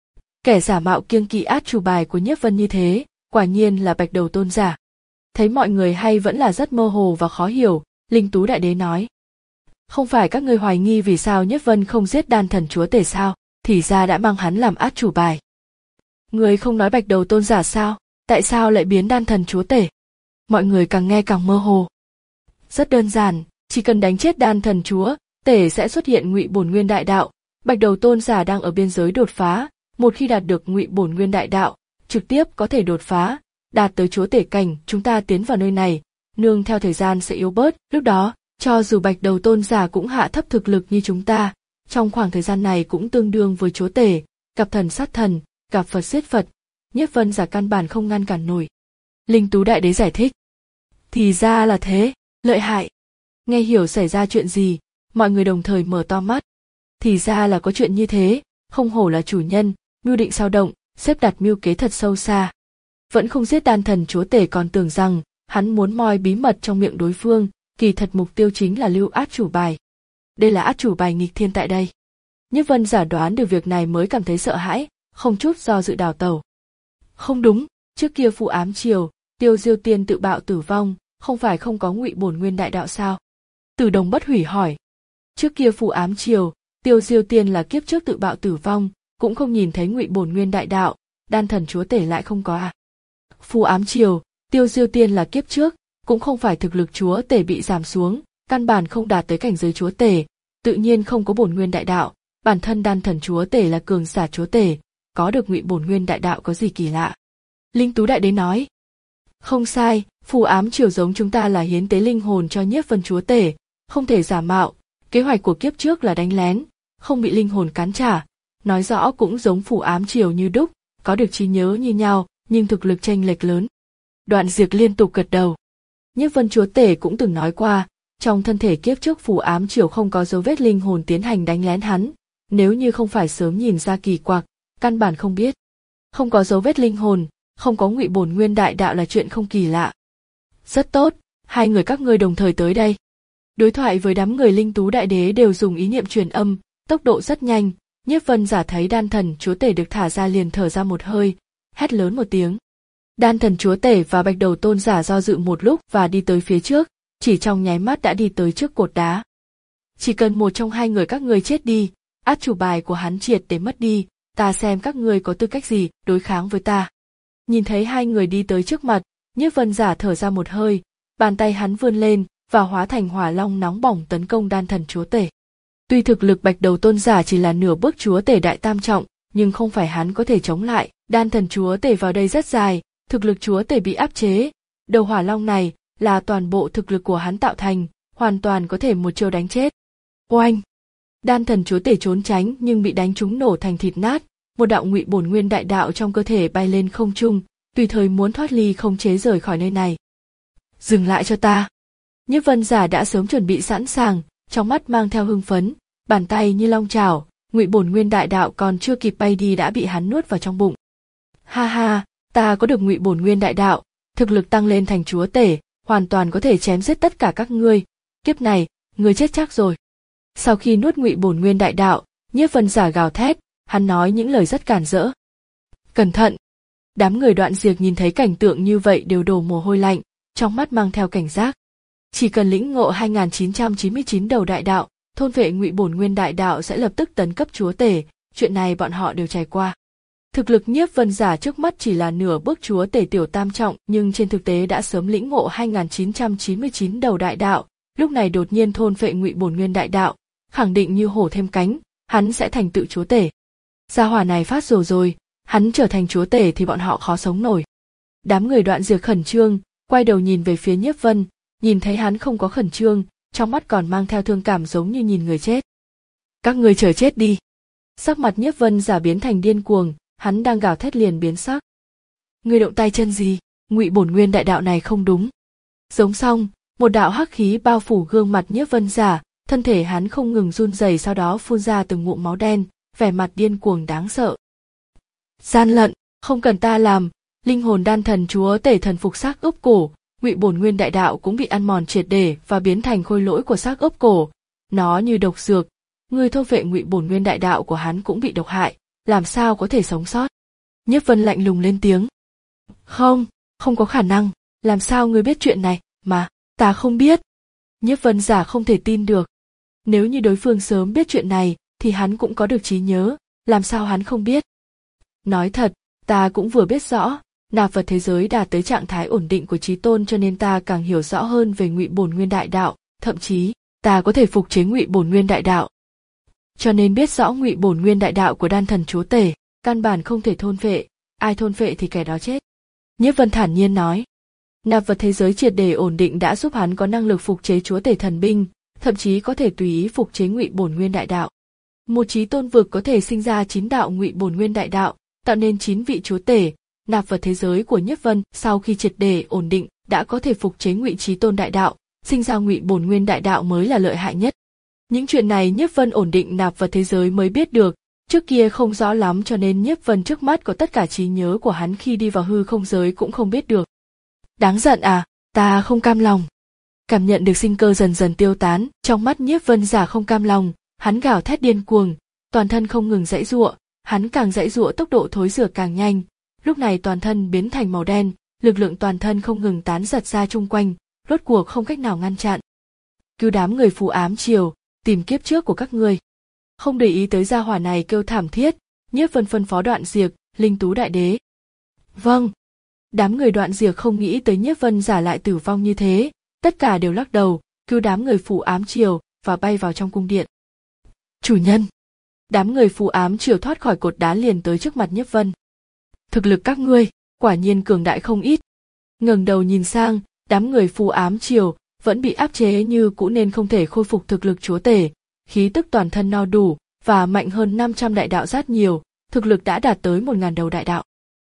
Kẻ giả mạo kiêng kỵ át chủ bài của Nhiếp Vân như thế, quả nhiên là Bạch Đầu Tôn giả. Thấy mọi người hay vẫn là rất mơ hồ và khó hiểu, Linh Tú đại đế nói. Không phải các ngươi hoài nghi vì sao Nhiếp Vân không giết đan thần chúa tể sao, thì ra đã mang hắn làm át chủ bài. Ngươi không nói Bạch Đầu Tôn giả sao, tại sao lại biến đan thần chúa tể? Mọi người càng nghe càng mơ hồ. Rất đơn giản, chỉ cần đánh chết đan thần chúa tể sẽ xuất hiện Ngụy Bổn Nguyên Đại Đạo. Bạch Đầu Tôn giả đang ở biên giới đột phá, một khi đạt được Ngụy Bổn Nguyên Đại Đạo, trực tiếp có thể đột phá, đạt tới chúa tể cảnh. Chúng ta tiến vào nơi này, nương theo thời gian sẽ yếu bớt. Lúc đó, cho dù Bạch Đầu Tôn giả cũng hạ thấp thực lực như chúng ta, trong khoảng thời gian này cũng tương đương với chúa tể, gặp thần sát thần, gặp Phật giết Phật, Nhiếp Vân giả căn bản không ngăn cản nổi. Linh Tú đại đế giải thích. Thì ra là thế, lợi hại. Nghe hiểu xảy ra chuyện gì, mọi người đồng thời mở to mắt. Thì ra là có chuyện như thế, không hổ là chủ nhân, mưu định sao động, xếp đặt mưu kế thật sâu xa. Vẫn không giết đan thần chúa tể còn tưởng rằng hắn muốn moi bí mật trong miệng đối phương, kỳ thật mục tiêu chính là lưu át chủ bài. Đây là át chủ bài nghịch thiên tại đây. Nhiếp Vân giả đoán được việc này mới cảm thấy sợ hãi, không chút do dự đào tẩu. Không đúng, trước kia Phù Ám Triều, Tiêu Diêu Tiên tự bạo tử vong, không phải không có Ngụy Bổn Nguyên Đại Đạo sao? Từ Đồng Bất Hủy hỏi. Trước kia Phù Ám Triều, Tiêu Diêu Tiên là kiếp trước tự bạo tử vong, cũng không nhìn thấy Ngụy Bổn Nguyên Đại Đạo, đan thần chúa tể lại không có à? Phù Ám Triều, Tiêu Diêu Tiên là kiếp trước, cũng không phải thực lực chúa tể bị giảm xuống, căn bản không đạt tới cảnh giới chúa tể, tự nhiên không có Bổn Nguyên Đại Đạo, bản thân đan thần chúa tể là cường giả chúa tể, có được Ngụy Bổn Nguyên Đại Đạo có gì kỳ lạ? Linh Tú đại đế nói. Không sai, Phù Ám Triều giống chúng ta là hiến tế linh hồn cho Nhiếp Vân chúa tể, không thể giả mạo, kế hoạch của kiếp trước là đánh lén, không bị linh hồn cắn trả, nói rõ cũng giống Phù Ám Triều như đúc, có được trí nhớ như nhau, nhưng thực lực chênh lệch lớn. Đoạn Diệp liên tục gật đầu. Nhiếp Vân chúa tể cũng từng nói qua, trong thân thể kiếp trước phù ám triều không có dấu vết linh hồn tiến hành đánh lén hắn, nếu như không phải sớm nhìn ra kỳ quặc, căn bản không biết. Không có dấu vết linh hồn, không có ngụy bổn nguyên đại đạo là chuyện không kỳ lạ. Rất tốt, hai người các ngươi đồng thời tới đây. Đối thoại với đám người linh tú đại đế đều dùng ý niệm truyền âm, tốc độ rất nhanh. Nhiếp Vân giả thấy đan thần chúa tể được thả ra liền thở ra một hơi, hét lớn một tiếng. Đan thần chúa tể và bạch đầu tôn giả do dự một lúc và đi tới phía trước, chỉ trong nháy mắt đã đi tới trước cột đá. Chỉ cần một trong hai người các ngươi chết đi, át chủ bài của hắn triệt để mất đi, ta xem các ngươi có tư cách gì đối kháng với ta. Nhìn thấy hai người đi tới trước mặt, Nhiếp Vân giả thở ra một hơi, bàn tay hắn vươn lên và hóa thành hỏa long nóng bỏng tấn công đan thần chúa tể. Tuy thực lực bạch đầu tôn giả chỉ là nửa bước chúa tể đại tam trọng, nhưng không phải hắn có thể chống lại. Đan thần chúa tể vào đây rất dài, thực lực chúa tể bị áp chế. Đầu hỏa long này là toàn bộ thực lực của hắn tạo thành, hoàn toàn có thể một chiêu đánh chết. Oanh! Đan thần chúa tể trốn tránh nhưng bị đánh trúng nổ thành thịt nát, một đạo ngụy bổn nguyên đại đạo trong cơ thể bay lên không trung, tùy thời muốn thoát ly không chế rời khỏi nơi này. Dừng lại cho ta! Nhiếp Vân giả đã sớm chuẩn bị sẵn sàng, trong mắt mang theo hưng phấn, bàn tay như long chảo, ngụy bổn nguyên đại đạo còn chưa kịp bay đi đã bị hắn nuốt vào trong bụng. Ha ha, ta có được ngụy bổn nguyên đại đạo, thực lực tăng lên thành chúa tể, hoàn toàn có thể chém giết tất cả các ngươi. Kiếp này, ngươi chết chắc rồi. Sau khi nuốt ngụy bổn nguyên đại đạo, Nhiếp Vân giả gào thét, hắn nói những lời rất cản rỡ. Cẩn thận! Đám người Đoạn Diệp nhìn thấy cảnh tượng như vậy đều đổ mồ hôi lạnh, trong mắt mang theo cảnh giác. Chỉ cần lĩnh ngộ hai nghìn chín trăm chín mươi chín đầu đại đạo, thôn vệ ngụy bổn nguyên đại đạo sẽ lập tức tấn cấp chúa tể, chuyện này bọn họ đều trải qua. Thực lực Nhiếp Vân giả trước mắt chỉ là nửa bước chúa tể tiểu tam trọng, nhưng trên thực tế đã sớm lĩnh ngộ hai nghìn chín trăm chín mươi chín đầu đại đạo, lúc này đột nhiên thôn vệ ngụy bổn nguyên đại đạo, khẳng định như hổ thêm cánh, hắn sẽ thành tựu chúa tể. Gia hỏa này phát rồ rồi, hắn trở thành chúa tể thì bọn họ khó sống nổi. Đám người Đoạn Diệp khẩn trương, quay đầu nhìn về phía Nhiếp Vân, nhìn thấy hắn không có khẩn trương, trong mắt còn mang theo thương cảm giống như nhìn người chết. Các ngươi chờ chết đi. Sắc mặt Nhiếp Vân giả biến thành điên cuồng, hắn đang gào thét liền biến sắc. Ngươi động tay chân gì, ngụy bổn nguyên đại đạo này không đúng. Giống xong, một đạo hắc khí bao phủ gương mặt Nhiếp Vân giả, thân thể hắn không ngừng run rẩy, sau đó phun ra từng ngụm máu đen, vẻ mặt điên cuồng đáng sợ. Gian lận, không cần ta làm, linh hồn đan thần chúa tể thần phục xác ướp cổ, ngụy bổn nguyên đại đạo cũng bị ăn mòn triệt để và biến thành khôi lỗi của xác ướp cổ. Nó như độc dược, người thôn vệ ngụy bổn nguyên đại đạo của hắn cũng bị độc hại, làm sao có thể sống sót? Nhiếp Vân lạnh lùng lên tiếng. Không, không có khả năng, làm sao ngươi biết chuyện này, mà, ta không biết. Nhiếp Vân giả không thể tin được. Nếu như đối phương sớm biết chuyện này, thì hắn cũng có được trí nhớ, làm sao hắn không biết? Nói thật, ta cũng vừa biết rõ, nạp vật thế giới đạt tới trạng thái ổn định của trí tôn cho nên ta càng hiểu rõ hơn về ngụy bổn nguyên đại đạo, thậm chí, ta có thể phục chế ngụy bổn nguyên đại đạo. Cho nên biết rõ ngụy bổn nguyên đại đạo của đan thần chúa tể, căn bản không thể thôn phệ, ai thôn phệ thì kẻ đó chết. Nhiếp Vân thản nhiên nói, nạp vật thế giới triệt để ổn định đã giúp hắn có năng lực phục chế chúa tể thần binh, thậm chí có thể tùy ý phục chế ngụy bổn nguyên đại đạo. Một trí tôn vực có thể sinh ra chín đạo ngụy bổn nguyên đại đạo, tạo nên chín vị chúa tể. Nạp vật thế giới của Nhiếp Vân sau khi triệt để ổn định đã có thể phục chế ngụy trí tôn đại đạo, sinh ra ngụy bổn nguyên đại đạo mới là lợi hại nhất. Những chuyện này Nhiếp Vân ổn định nạp vật thế giới mới biết được, trước kia không rõ lắm cho nên Nhiếp Vân trước mắt có tất cả trí nhớ của hắn khi đi vào hư không giới cũng không biết được. Đáng giận à, ta không cam lòng. Cảm nhận được sinh cơ dần dần tiêu tán, trong mắt Nhiếp Vân giả không cam lòng, hắn gào thét điên cuồng, toàn thân không ngừng giãy giụa, hắn càng giãy giụa tốc độ thối rửa càng nhanh. Lúc này toàn thân biến thành màu đen, lực lượng toàn thân không ngừng tán giật ra chung quanh, rốt cuộc không cách nào ngăn chặn. Cứu đám người phù ám triều, tìm kiếp trước của các ngươi. Không để ý tới gia hỏa này kêu thảm thiết, Nhiếp Vân phân phó Đoạn Diệp, Linh Tú đại đế. Vâng. Đám người Đoạn Diệp không nghĩ tới Nhiếp Vân giả lại tử vong như thế, tất cả đều lắc đầu, cứu đám người phù ám triều và bay vào trong cung điện. Chủ nhân. Đám người phù ám triều thoát khỏi cột đá liền tới trước mặt Nhiếp Vân. Thực lực các ngươi, quả nhiên cường đại không ít. Ngẩng đầu nhìn sang, đám người phù ám triều vẫn bị áp chế như cũ nên không thể khôi phục thực lực chúa tể, khí tức toàn thân no đủ và mạnh hơn năm trăm đại đạo rất nhiều, thực lực đã đạt tới một nghìn đầu đại đạo.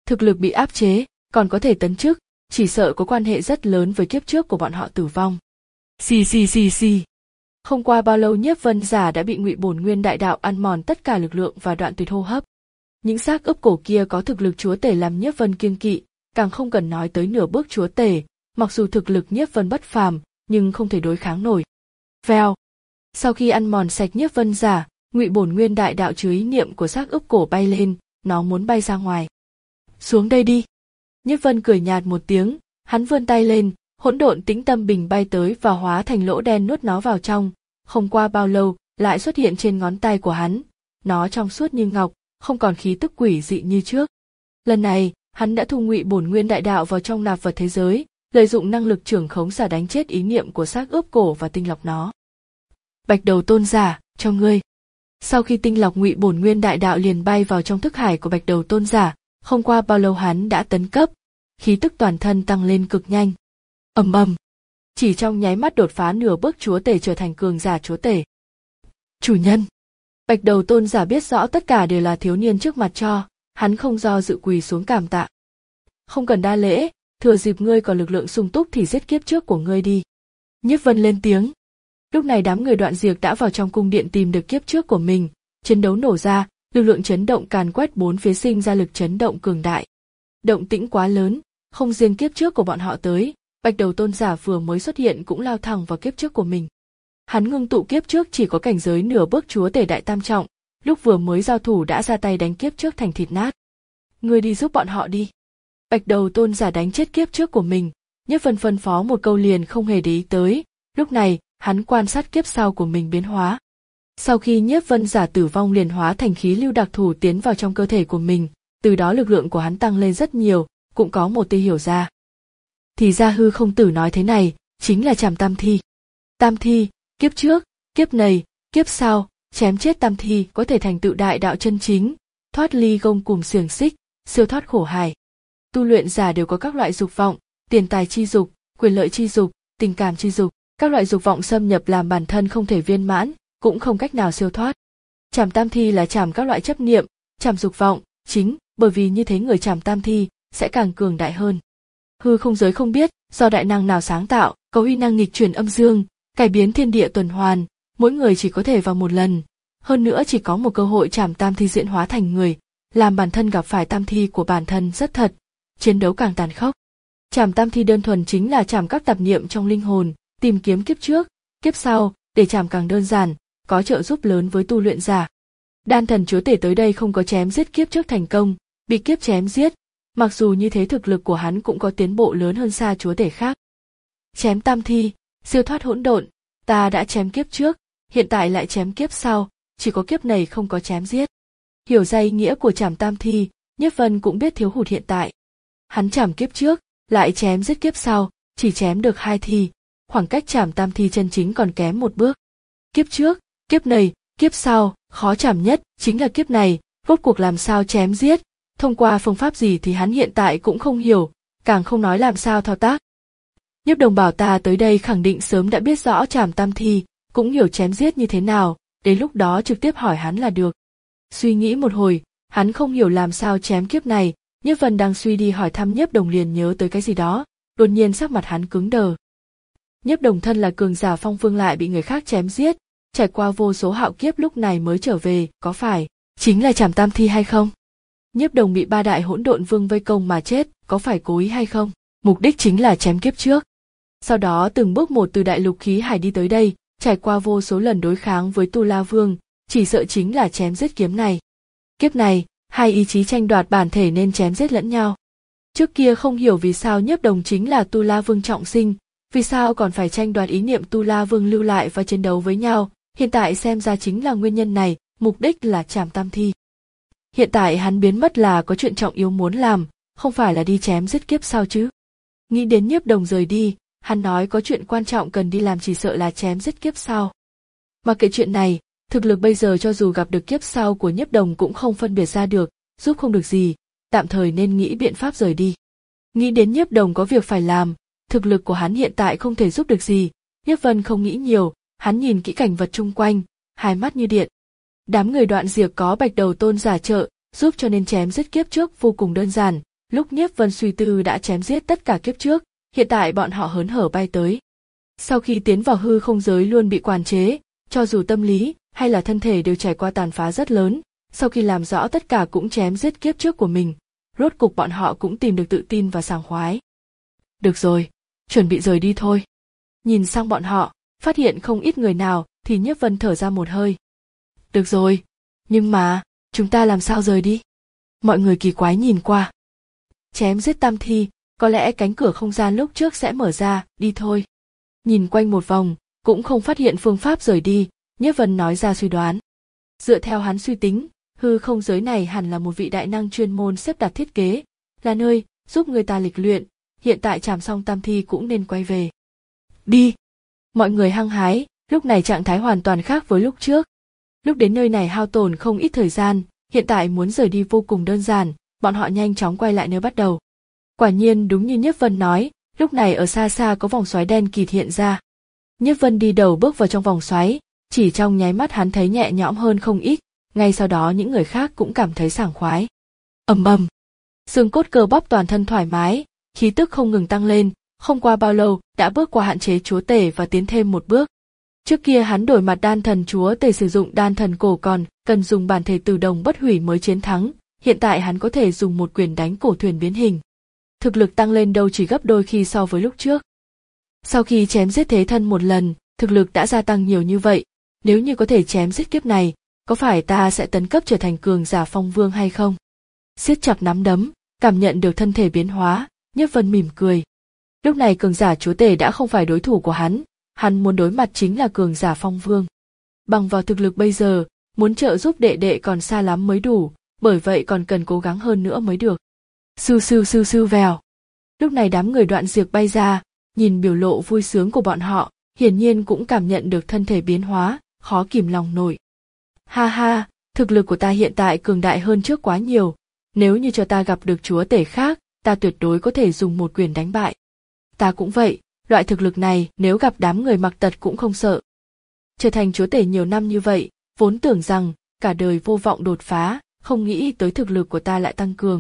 Thực lực bị áp chế, còn có thể tấn chức, chỉ sợ có quan hệ rất lớn với kiếp trước của bọn họ tử vong. Xì xì xì xì. Không qua bao lâu Nhiếp Vân Giả đã bị Ngụy Bổn Nguyên Đại Đạo ăn mòn tất cả lực lượng và đoạn tuyệt hô hấp. Những xác ướp cổ kia có thực lực chúa tể làm Nhiếp Vân kiêng kỵ, càng không cần nói tới nửa bước chúa tể, mặc dù thực lực Nhiếp Vân bất phàm, nhưng không thể đối kháng nổi. Vèo. Sau khi ăn mòn sạch Nhiếp Vân Giả, Ngụy Bổn Nguyên Đại Đạo chứa ý niệm của xác ướp cổ bay lên, nó muốn bay ra ngoài. Xuống đây đi. Nhiếp Vân cười nhạt một tiếng, hắn vươn tay lên, hỗn độn tĩnh tâm bình bay tới và hóa thành lỗ đen nuốt nó vào trong. Không qua bao lâu, lại xuất hiện trên ngón tay của hắn. Nó trong suốt như ngọc, không còn khí tức quỷ dị như trước. Lần này, hắn đã thu Ngụy Bổn Nguyên Đại Đạo vào trong nạp vật thế giới, lợi dụng năng lực trưởng khống giả đánh chết ý niệm của xác ướp cổ và tinh lọc nó. Bạch Đầu Tôn Giả, cho ngươi. Sau khi tinh lọc Ngụy Bổn Nguyên Đại Đạo liền bay vào trong thức hải của Bạch Đầu Tôn Giả, không qua bao lâu hắn đã tấn cấp, khí tức toàn thân tăng lên cực nhanh. Ầm ầm, chỉ trong nháy mắt đột phá nửa bước chúa tể trở thành cường giả chúa tể. Chủ nhân. Bạch Đầu Tôn Giả biết rõ tất cả đều là thiếu niên trước mặt cho, hắn không do dự quỳ xuống cảm tạ. Không cần đa lễ, thừa dịp ngươi còn lực lượng sung túc thì giết kiếp trước của ngươi đi. Nhiếp Vân lên tiếng. Lúc này đám người Đoạn Diệt đã vào trong cung điện tìm được kiếp trước của mình, chiến đấu nổ ra, lực lượng chấn động càn quét bốn phía sinh ra lực chấn động cường đại. Động tĩnh quá lớn, không riêng kiếp trước của bọn họ tới, Bạch Đầu Tôn Giả vừa mới xuất hiện cũng lao thẳng vào kiếp trước của mình. Hắn ngưng tụ kiếp trước chỉ có cảnh giới nửa bước chúa tể đại tam trọng, lúc vừa mới giao thủ đã ra tay đánh kiếp trước thành thịt nát. Ngươi đi giúp bọn họ đi. Bạch Đầu Tôn Giả đánh chết kiếp trước của mình, Nhiếp Vân phân phó một câu liền không hề để ý tới, lúc này, hắn quan sát kiếp sau của mình biến hóa. Sau khi Nhiếp Vân Giả tử vong liền hóa thành khí lưu đặc thù tiến vào trong cơ thể của mình, từ đó lực lượng của hắn tăng lên rất nhiều, cũng có một tia hiểu ra. Thì ra hư không tử nói thế này, chính là chảm tam thi. Tam thi, kiếp trước, kiếp này, kiếp sau, chém chết tam thi có thể thành tựu đại đạo chân chính, thoát ly gông cùm xiềng xích, siêu thoát khổ hải. Tu luyện giả đều có các loại dục vọng, tiền tài chi dục, quyền lợi chi dục, tình cảm chi dục, các loại dục vọng xâm nhập làm bản thân không thể viên mãn, cũng không cách nào siêu thoát. Chảm tam thi là chảm các loại chấp niệm, chảm dục vọng, chính bởi vì như thế người chảm tam thi sẽ càng cường đại hơn. Hư không giới không biết do đại năng nào sáng tạo, có uy năng nghịch chuyển âm dương, cải biến thiên địa tuần hoàn, mỗi người chỉ có thể vào một lần, hơn nữa chỉ có một cơ hội chảm tam thi diễn hóa thành người, làm bản thân gặp phải tam thi của bản thân rất thật, chiến đấu càng tàn khốc. Chảm tam thi đơn thuần chính là chảm các tạp niệm trong linh hồn, tìm kiếm kiếp trước, kiếp sau, để chảm càng đơn giản, có trợ giúp lớn với tu luyện giả. Đan thần chúa tể tới đây không có chém giết kiếp trước thành công, bị kiếp chém giết, mặc dù như thế thực lực của hắn cũng có tiến bộ lớn hơn xa chúa tể khác. Chém tam thi, siêu thoát hỗn độn, ta đã chém kiếp trước, hiện tại lại chém kiếp sau, chỉ có kiếp này không có chém giết. Hiểu ra ý nghĩa của chảm tam thi, Nhiếp Vân cũng biết thiếu hụt hiện tại. Hắn chảm kiếp trước, lại chém giết kiếp sau, chỉ chém được hai thi, khoảng cách chảm tam thi chân chính còn kém một bước. Kiếp trước, kiếp này, kiếp sau, khó chảm nhất chính là kiếp này, rốt cuộc làm sao chém giết, thông qua phương pháp gì thì hắn hiện tại cũng không hiểu, càng không nói làm sao thao tác. Nhiếp Đồng bảo ta tới đây khẳng định sớm đã biết rõ chảm tam thi, cũng hiểu chém giết như thế nào, đến lúc đó trực tiếp hỏi hắn là được. Suy nghĩ một hồi, hắn không hiểu làm sao chém kiếp này, Nhiếp Vân đang suy đi hỏi thăm Nhiếp Đồng liền nhớ tới cái gì đó, đột nhiên sắc mặt hắn cứng đờ. Nhiếp Đồng thân là cường giả phong vương lại bị người khác chém giết, trải qua vô số hạo kiếp lúc này mới trở về, có phải chính là chảm tam thi hay không? Nhiếp Đồng bị ba đại hỗn độn vương vây công mà chết, có phải cố ý hay không? Mục đích chính là chém kiếp trước. Sau đó từng bước một từ đại lục khí hải đi tới đây, trải qua vô số lần đối kháng với Tu La Vương, chỉ sợ chính là chém giết kiếm này. Kiếp này, hai ý chí tranh đoạt bản thể nên chém giết lẫn nhau. Trước kia không hiểu vì sao Nhiếp Đồng chính là Tu La Vương trọng sinh, vì sao còn phải tranh đoạt ý niệm Tu La Vương lưu lại và chiến đấu với nhau, hiện tại xem ra chính là nguyên nhân này, mục đích là chảm tam thi. Hiện tại hắn biến mất là có chuyện trọng yếu muốn làm, không phải là đi chém giết kiếp sau chứ. Nghĩ đến Nhiếp Đồng rời đi, hắn nói có chuyện quan trọng cần đi làm chỉ sợ là chém giết kiếp sau. Mặc kệ chuyện này, thực lực bây giờ cho dù gặp được kiếp sau của Nhiếp Đồng cũng không phân biệt ra được, giúp không được gì, tạm thời nên nghĩ biện pháp rời đi. Nghĩ đến Nhiếp Đồng có việc phải làm, thực lực của hắn hiện tại không thể giúp được gì, Nhiếp Vân không nghĩ nhiều, hắn nhìn kỹ cảnh vật chung quanh, hai mắt như điện. Đám người Đoạn Diệt có Bạch Đầu Tôn giả trợ, giúp cho nên chém giết kiếp trước vô cùng đơn giản, Lúc Nhiếp Vân suy tư đã chém giết tất cả kiếp trước, hiện tại bọn họ hớn hở bay tới. Sau khi tiến vào hư không giới luôn bị quản chế, cho dù tâm lý hay là thân thể đều trải qua tàn phá rất lớn, sau khi làm rõ tất cả cũng chém giết kiếp trước của mình, rốt cục bọn họ cũng tìm được tự tin và sảng khoái. Được rồi, chuẩn bị rời đi thôi. Nhìn sang bọn họ, phát hiện không ít người nào thì Nhiếp Vân thở ra một hơi. Được rồi, nhưng mà, chúng ta làm sao rời đi? Mọi người kỳ quái nhìn qua. Chém giết tam thi, có lẽ cánh cửa không gian lúc trước sẽ mở ra, đi thôi. Nhìn quanh một vòng, cũng không phát hiện phương pháp rời đi, Nhiếp Vân nói ra suy đoán. Dựa theo hắn suy tính, hư không giới này hẳn là một vị đại năng chuyên môn xếp đặt thiết kế, là nơi giúp người ta lịch luyện, hiện tại chảm xong tam thi cũng nên quay về. Đi! Mọi người hăng hái, lúc này trạng thái hoàn toàn khác với lúc trước. Lúc đến nơi này hao tổn không ít thời gian, hiện tại muốn rời đi vô cùng đơn giản, bọn họ nhanh chóng quay lại nơi bắt đầu. Quả nhiên đúng như Nhiếp Vân nói, lúc này ở xa xa có vòng xoáy đen kịt hiện ra. Nhiếp Vân đi đầu bước vào trong vòng xoáy, chỉ trong nháy mắt hắn thấy nhẹ nhõm hơn không ít, ngay sau đó những người khác cũng cảm thấy sảng khoái. Ầm ầm, xương cốt cơ bắp toàn thân thoải mái, khí tức không ngừng tăng lên, không qua bao lâu đã bước qua hạn chế chúa tể và tiến thêm một bước. Trước kia hắn đổi mặt đan thần chúa tể sử dụng đan thần cổ còn cần dùng bản thể từ đồng bất hủy mới chiến thắng, hiện tại hắn có thể dùng một quyền đánh cổ thuyền biến hình. Thực lực tăng lên đâu chỉ gấp đôi khi so với lúc trước. Sau khi chém giết thế thân một lần, thực lực đã gia tăng nhiều như vậy, nếu như có thể chém giết kiếp này, có phải ta sẽ tấn cấp trở thành cường giả phong vương hay không? Siết chặt nắm đấm, cảm nhận được thân thể biến hóa, Nhiếp Vân mỉm cười. Lúc này cường giả chúa tể đã không phải đối thủ của hắn, hắn muốn đối mặt chính là cường giả phong vương. Bằng vào thực lực bây giờ, muốn trợ giúp đệ đệ còn xa lắm mới đủ, bởi vậy còn cần cố gắng hơn nữa mới được. Sưu sưu sưu sưu vèo. Lúc này đám người Đoạn Diệp bay ra, nhìn biểu lộ vui sướng của bọn họ, hiển nhiên cũng cảm nhận được thân thể biến hóa, khó kìm lòng nổi. Ha ha, thực lực của ta hiện tại cường đại hơn trước quá nhiều, nếu như cho ta gặp được chúa tể khác, ta tuyệt đối có thể dùng một quyền đánh bại. Ta cũng vậy, loại thực lực này nếu gặp đám người mặc tật cũng không sợ. Trở thành chúa tể nhiều năm như vậy, vốn tưởng rằng cả đời vô vọng đột phá, không nghĩ tới thực lực của ta lại tăng cường.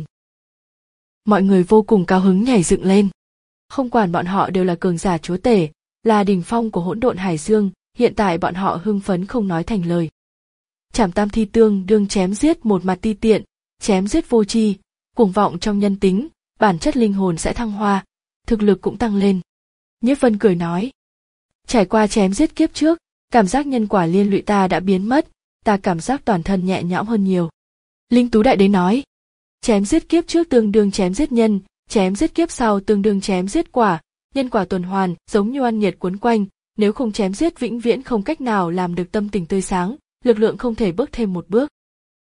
Mọi người vô cùng cao hứng nhảy dựng lên. Không quản bọn họ đều là cường giả chúa tể, là đỉnh phong của hỗn độn hải dương, hiện tại bọn họ hưng phấn không nói thành lời. Trảm tam thi tương đương chém giết một mặt ti tiện, chém giết vô tri, cuồng vọng trong nhân tính, bản chất linh hồn sẽ thăng hoa, thực lực cũng tăng lên. Nhiếp Vân cười nói. Trải qua chém giết kiếp trước, cảm giác nhân quả liên lụy ta đã biến mất, ta cảm giác toàn thân nhẹ nhõm hơn nhiều. Linh Tú Đại Đế nói. Chém giết kiếp trước tương đương chém giết nhân, chém giết kiếp sau tương đương chém giết quả, nhân quả tuần hoàn giống như oan nghiệt cuốn quanh, nếu không chém giết vĩnh viễn không cách nào làm được tâm tình tươi sáng, lực lượng không thể bước thêm một bước.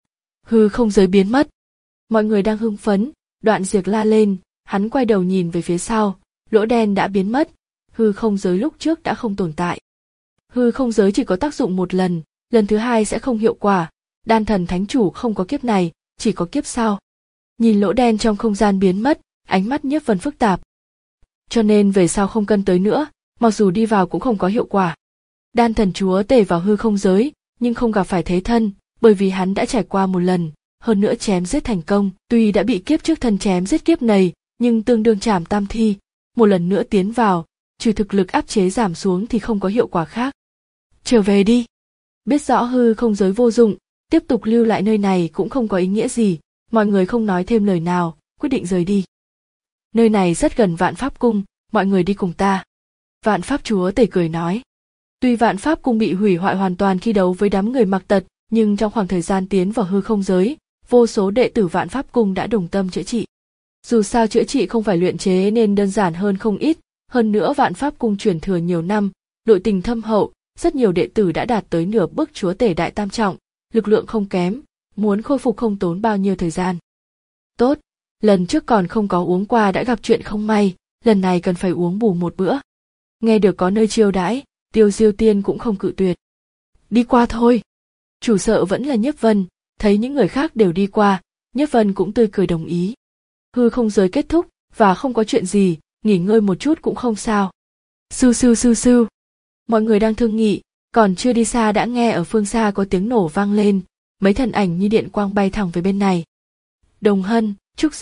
Hư không giới biến mất. Mọi người đang hưng phấn, Đoạn Diệp la lên, hắn quay đầu nhìn về phía sau, lỗ đen đã biến mất, hư không giới lúc trước đã không tồn tại. Hư không giới chỉ có tác dụng một lần, lần thứ hai sẽ không hiệu quả, đan thần thánh chủ không có kiếp này, chỉ có kiếp sau. Nhìn lỗ đen trong không gian biến mất, ánh mắt Nhiếp Vân phức tạp. Cho nên về sau không cân tới nữa, mặc dù đi vào cũng không có hiệu quả. Đan thần chúa tể vào hư không giới, nhưng không gặp phải thế thân, bởi vì hắn đã trải qua một lần, hơn nữa chém giết thành công, tuy đã bị kiếp trước thân chém giết kiếp này, nhưng tương đương trảm tam thi, một lần nữa tiến vào, trừ thực lực áp chế giảm xuống thì không có hiệu quả khác. Trở về đi. Biết rõ hư không giới vô dụng, tiếp tục lưu lại nơi này cũng không có ý nghĩa gì, mọi người không nói thêm lời nào, quyết định rời đi. Nơi này rất gần Vạn Pháp Cung, mọi người đi cùng ta. Vạn Pháp chúa tể cười nói. Tuy Vạn Pháp Cung bị hủy hoại hoàn toàn khi đấu với đám người mặc tật, nhưng trong khoảng thời gian tiến vào hư không giới, vô số đệ tử Vạn Pháp Cung đã đồng tâm chữa trị. Dù sao chữa trị không phải luyện chế nên đơn giản hơn không ít, hơn nữa Vạn Pháp Cung truyền thừa nhiều năm, nội tình thâm hậu, rất nhiều đệ tử đã đạt tới nửa bước chúa tể đại tam trọng, lực lượng không kém, muốn khôi phục không tốn bao nhiêu thời gian. Tốt, lần trước còn không có uống qua đã gặp chuyện không may, lần này cần phải uống bù một bữa. Nghe được có nơi chiêu đãi, Tiêu Diêu Tiên cũng không cự tuyệt. Đi qua thôi. Chủ sợ vẫn là Nhiếp Vân, thấy những người khác đều đi qua, Nhiếp Vân cũng tươi cười đồng ý. Hư không giới kết thúc, và không có chuyện gì, nghỉ ngơi một chút cũng không sao. Sưu sưu sưu sưu. Mọi người đang thương nghị, còn chưa đi xa đã nghe ở phương xa có tiếng nổ vang lên, mấy thân ảnh như điện quang bay thẳng về bên này. Đồng Hân, Trúc Diêu,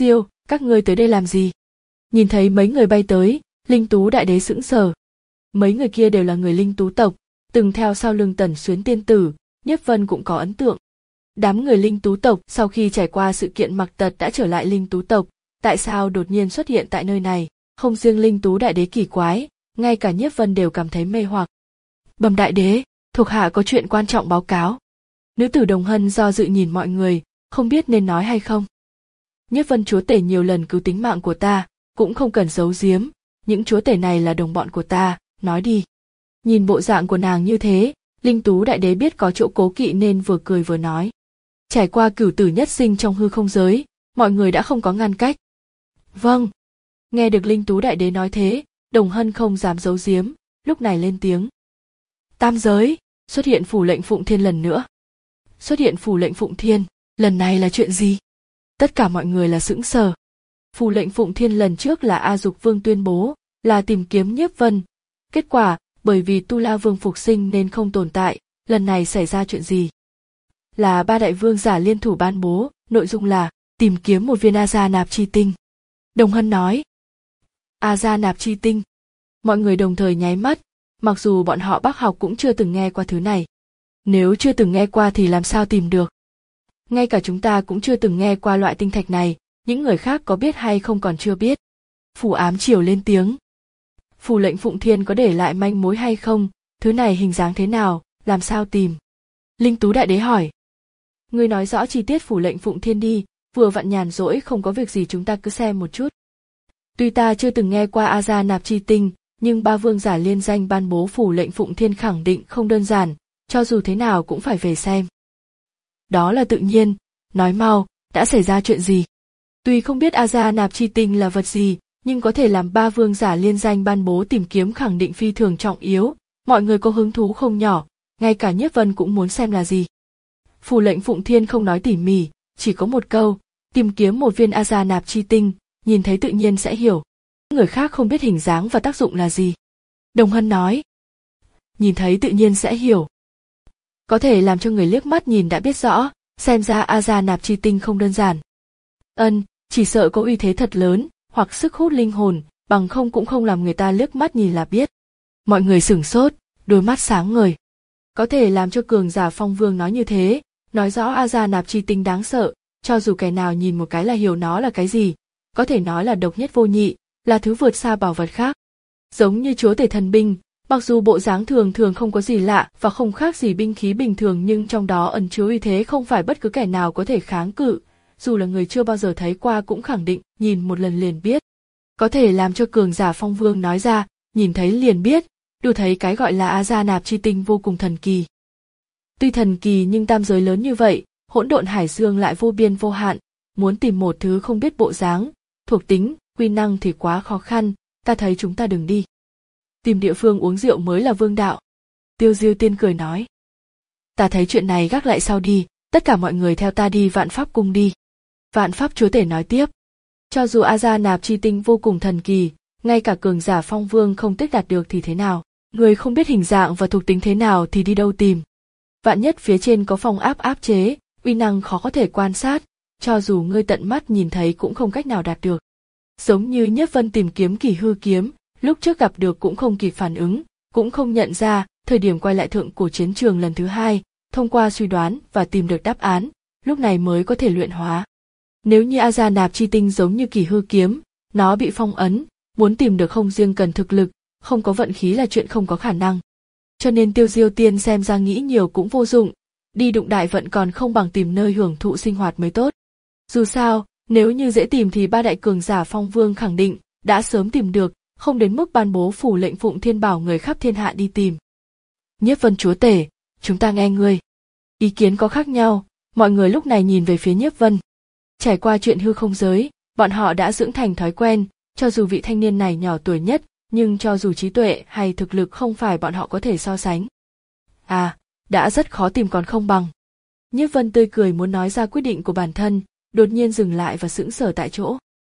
Các ngươi tới đây làm gì? Nhìn thấy mấy người bay tới, Linh Tú Đại Đế sững sờ. Mấy người kia đều là người Linh Tú tộc, từng theo sau lưng Tần Xuyến tiên tử, Nhiếp Vân cũng có ấn tượng. Đám người Linh Tú tộc sau khi trải qua sự kiện mặc tật đã trở lại Linh Tú tộc, tại sao đột nhiên xuất hiện tại nơi này? Không riêng Linh Tú Đại Đế kỳ quái, ngay cả Nhiếp Vân đều cảm thấy mê hoặc. Bẩm Đại Đế, thuộc hạ có chuyện quan trọng báo cáo. Nữ tử Đồng Hân do dự nhìn mọi người, không biết nên nói hay không. Nhiếp Vân chúa tể nhiều lần cứu tính mạng của ta, cũng không cần giấu giếm, những chúa tể này là đồng bọn của ta, nói đi. Nhìn bộ dạng của nàng như thế, Linh Tú Đại Đế biết có chỗ cố kỵ nên vừa cười vừa nói. Trải qua cửu tử nhất sinh trong hư không giới, mọi người đã không có ngăn cách. Vâng. Nghe được Linh Tú Đại Đế nói thế, Đồng Hân không dám giấu giếm, lúc này lên tiếng. Tam giới, xuất hiện phủ lệnh Phụng Thiên lần nữa. Xuất hiện phủ lệnh Phụng Thiên, lần này là chuyện gì? Tất cả mọi người là sững sờ. Phủ lệnh Phụng Thiên lần trước là A Dục Vương tuyên bố, là tìm kiếm Nhiếp Vân. Kết quả, bởi vì Tu La Vương phục sinh nên không tồn tại, lần này xảy ra chuyện gì? Là ba đại vương giả liên thủ ban bố, nội dung là tìm kiếm một viên A Gia Nạp Chi Tinh. Đồng Hân nói. A Gia Nạp Chi Tinh. Mọi người đồng thời nháy mắt, mặc dù bọn họ bác học cũng chưa từng nghe qua thứ này. Nếu chưa từng nghe qua thì làm sao tìm được? Ngay cả chúng ta cũng chưa từng nghe qua loại tinh thạch này, những người khác có biết hay không còn chưa biết. Phủ Ám Triều lên tiếng. Phủ lệnh Phụng Thiên có để lại manh mối hay không? Thứ này hình dáng thế nào, làm sao tìm? Linh Tú Đại Đế hỏi. Ngươi nói rõ chi tiết phủ lệnh Phụng Thiên đi, vừa vặn nhàn rỗi không có việc gì chúng ta cứ xem một chút. Tuy ta chưa từng nghe qua A Gia Nạp Chi Tinh, nhưng ba vương giả liên danh ban bố phủ lệnh Phụng Thiên khẳng định không đơn giản, cho dù thế nào cũng phải về xem. Đó là tự nhiên, nói mau, đã xảy ra chuyện gì? Tuy không biết A Gia Nạp Chi Tinh là vật gì, nhưng có thể làm ba vương giả liên danh ban bố tìm kiếm khẳng định phi thường trọng yếu, mọi người có hứng thú không nhỏ, ngay cả Nhiếp Vân cũng muốn xem là gì. Phủ lệnh Phụng Thiên không nói tỉ mỉ, chỉ có một câu, tìm kiếm một viên A Gia Nạp Chi Tinh, nhìn thấy tự nhiên sẽ hiểu. Người khác không biết hình dáng và tác dụng là gì. Đồng Hân nói. Nhìn thấy tự nhiên sẽ hiểu. Có thể làm cho người liếc mắt nhìn đã biết rõ, xem ra A Gia Nạp Chi Tinh không đơn giản. Ân, chỉ sợ có uy thế thật lớn, hoặc sức hút linh hồn, bằng không cũng không làm người ta liếc mắt nhìn là biết. Mọi người sửng sốt, đôi mắt sáng ngời. Có thể làm cho cường giả Phong Vương nói như thế, nói rõ A Gia Nạp Chi Tinh đáng sợ, cho dù kẻ nào nhìn một cái là hiểu nó là cái gì, có thể nói là độc nhất vô nhị, là thứ vượt xa bảo vật khác. Giống như chúa tể thần binh, mặc dù bộ dáng thường thường không có gì lạ và không khác gì binh khí bình thường nhưng trong đó ẩn chứa uy thế không phải bất cứ kẻ nào có thể kháng cự, dù là người chưa bao giờ thấy qua cũng khẳng định, nhìn một lần liền biết. Có thể làm cho cường giả Phong Vương nói ra, nhìn thấy liền biết, đủ thấy cái gọi là A Gia Nạp Chi Tinh vô cùng thần kỳ. Tuy thần kỳ nhưng tam giới lớn như vậy, hỗn độn hải dương lại vô biên vô hạn, muốn tìm một thứ không biết bộ dáng, thuộc tính, quy năng thì quá khó khăn, ta thấy chúng ta đừng đi. Tìm địa phương uống rượu mới là vương đạo. Tiêu Diêu Tiên cười nói. Ta thấy chuyện này gác lại sau đi, tất cả mọi người theo ta đi Vạn Pháp Cung đi. Vạn Pháp Chúa Tể nói tiếp. Cho dù A Gia Nạp Chi Tinh vô cùng thần kỳ, ngay cả cường giả Phong Vương không tích đạt được thì thế nào? Người không biết hình dạng và thuộc tính thế nào thì đi đâu tìm? Vạn nhất phía trên có phong áp áp chế, uy năng khó có thể quan sát, cho dù ngươi tận mắt nhìn thấy cũng không cách nào đạt được. Giống như Nhiếp Vân tìm kiếm Kỳ Hư kiếm, lúc trước gặp được cũng không kịp phản ứng, cũng không nhận ra, thời điểm quay lại thượng cổ chiến trường lần thứ hai, thông qua suy đoán và tìm được đáp án, lúc này mới có thể luyện hóa. Nếu như A Gia Nạp Chi Tinh giống như Kỳ Hư kiếm, nó bị phong ấn, muốn tìm được không riêng cần thực lực, không có vận khí là chuyện không có khả năng. Cho nên Tiêu Diêu Tiên xem ra nghĩ nhiều cũng vô dụng, đi đụng đại vận còn không bằng tìm nơi hưởng thụ sinh hoạt mới tốt. Dù sao, nếu như dễ tìm thì ba đại cường giả Phong Vương khẳng định đã sớm tìm được, không đến mức ban bố phủ lệnh Phụng Thiên bảo người khắp thiên hạ đi tìm. Nhiếp Vân chúa tể, chúng ta nghe ngươi. Ý kiến có khác nhau, mọi người lúc này nhìn về phía Nhiếp Vân. Trải qua chuyện hư không giới, bọn họ đã dưỡng thành thói quen, cho dù vị thanh niên này nhỏ tuổi nhất, nhưng cho dù trí tuệ hay thực lực không phải bọn họ có thể so sánh. À, đã rất khó tìm còn không bằng. Nhiếp Vân tươi cười muốn nói ra quyết định của bản thân, đột nhiên dừng lại và sững sờ tại chỗ.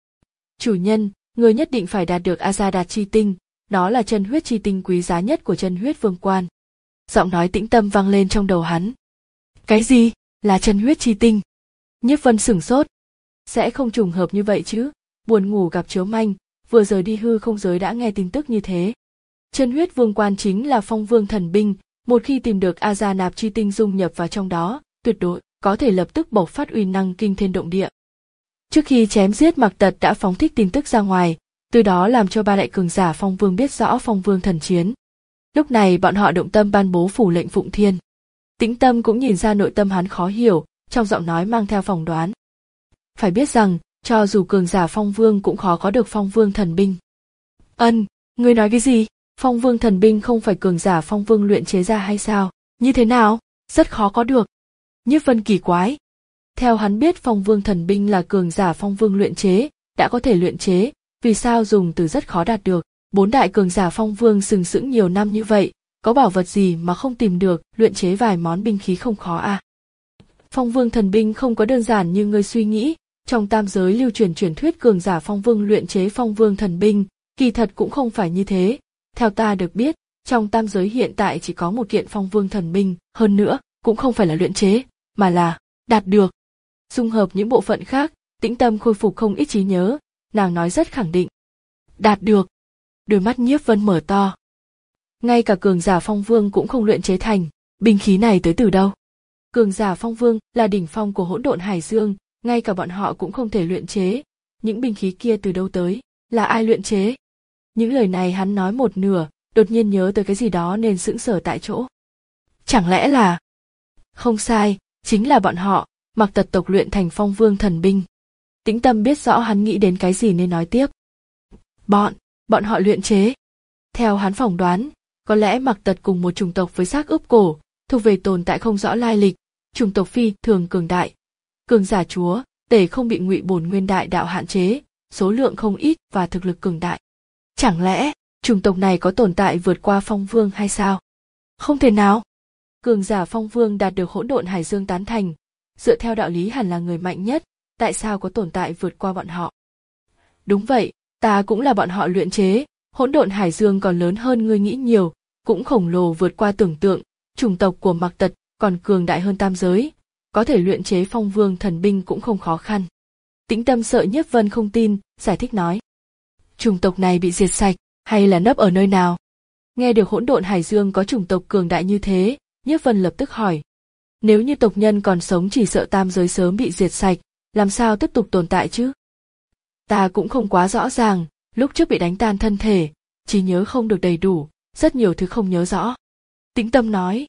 Chủ nhân, người nhất định phải đạt được A Gia Đạt Chi Tinh, nó là chân huyết chi tinh quý giá nhất của chân huyết vương quan. Giọng nói tĩnh tâm vang lên trong đầu hắn. Cái gì? Là chân huyết chi tinh? Nhiếp Vân sửng sốt. Sẽ không trùng hợp như vậy chứ, buồn ngủ gặp chiếu manh, vừa rời đi hư không giới đã nghe tin tức như thế. Chân huyết vương quan chính là phong vương thần binh, một khi tìm được A Gia Nạp chi tinh dung nhập vào trong đó, tuyệt đối có thể lập tức bộc phát uy năng kinh thiên động địa. Trước khi chém giết Mạc Tật đã phóng thích tin tức ra ngoài, từ đó làm cho ba đại cường giả phong vương biết rõ phong vương thần chiến. Lúc này bọn họ động tâm ban bố phủ lệnh Phụng Thiên. Tĩnh Tâm cũng nhìn ra nội tâm hắn khó hiểu, trong giọng nói mang theo phỏng đoán. Phải biết rằng, cho dù cường giả phong vương cũng khó có được phong vương thần binh. Ân, ngươi nói cái gì? Phong vương thần binh không phải cường giả phong vương luyện chế ra hay sao? Như thế nào? Rất khó có được. Nhiếp Vân kỳ quái. Theo hắn biết phong vương thần binh là cường giả phong vương luyện chế, đã có thể luyện chế, vì sao dùng từ rất khó đạt được? Bốn đại cường giả phong vương sừng sững nhiều năm như vậy, có bảo vật gì mà không tìm được, luyện chế vài món binh khí không khó à? Phong vương thần binh không có đơn giản như ngươi suy nghĩ, trong tam giới lưu truyền truyền thuyết cường giả phong vương luyện chế phong vương thần binh, kỳ thật cũng không phải như thế. Theo ta được biết, trong tam giới hiện tại chỉ có một kiện phong vương thần binh, hơn nữa, cũng không phải là luyện chế, mà là đạt được. Dung hợp những bộ phận khác, Tĩnh Tâm khôi phục không ít trí nhớ, nàng nói rất khẳng định. Đạt được. Đôi mắt Nhiếp Vân mở to. Ngay cả cường giả phong vương cũng không luyện chế thành, binh khí này tới từ đâu? Cường giả phong vương là đỉnh phong của hỗn độn hải dương, ngay cả bọn họ cũng không thể luyện chế. Những binh khí kia từ đâu tới? Là ai luyện chế? Những lời này hắn nói một nửa, đột nhiên nhớ tới cái gì đó nên sững sờ tại chỗ. Chẳng lẽ là... Không sai, chính là bọn họ, Mạc Tật tộc luyện thành phong vương thần binh. Tĩnh Tâm biết rõ hắn nghĩ đến cái gì nên nói tiếp. Bọn, bọn họ luyện chế. Theo hắn phỏng đoán, có lẽ Mạc Tật cùng một chủng tộc với xác ướp cổ, thuộc về tồn tại không rõ lai lịch, chủng tộc phi thường cường đại. Cường giả chúa, để không bị ngụy bổn nguyên đại đạo hạn chế, số lượng không ít và thực lực cường đại. Chẳng lẽ, chủng tộc này có tồn tại vượt qua phong vương hay sao? Không thể nào. Cường giả phong vương đạt được hỗn độn hải dương tán thành, dựa theo đạo lý hẳn là người mạnh nhất, tại sao có tồn tại vượt qua bọn họ? Đúng vậy, ta cũng là bọn họ luyện chế, hỗn độn hải dương còn lớn hơn ngươi nghĩ nhiều, cũng khổng lồ vượt qua tưởng tượng, chủng tộc của Mạc Tật còn cường đại hơn tam giới, có thể luyện chế phong vương thần binh cũng không khó khăn. Tĩnh Tâm sợ Nhiếp Vân không tin, giải thích nói. Chủng tộc này bị diệt sạch, hay là nấp ở nơi nào? Nghe được hỗn độn hải dương có chủng tộc cường đại như thế, Nhiếp Vân lập tức hỏi. Nếu như tộc nhân còn sống chỉ sợ tam giới sớm bị diệt sạch, làm sao tiếp tục tồn tại chứ? Ta cũng không quá rõ ràng, lúc trước bị đánh tan thân thể, trí nhớ không được đầy đủ, rất nhiều thứ không nhớ rõ. Tĩnh Tâm nói.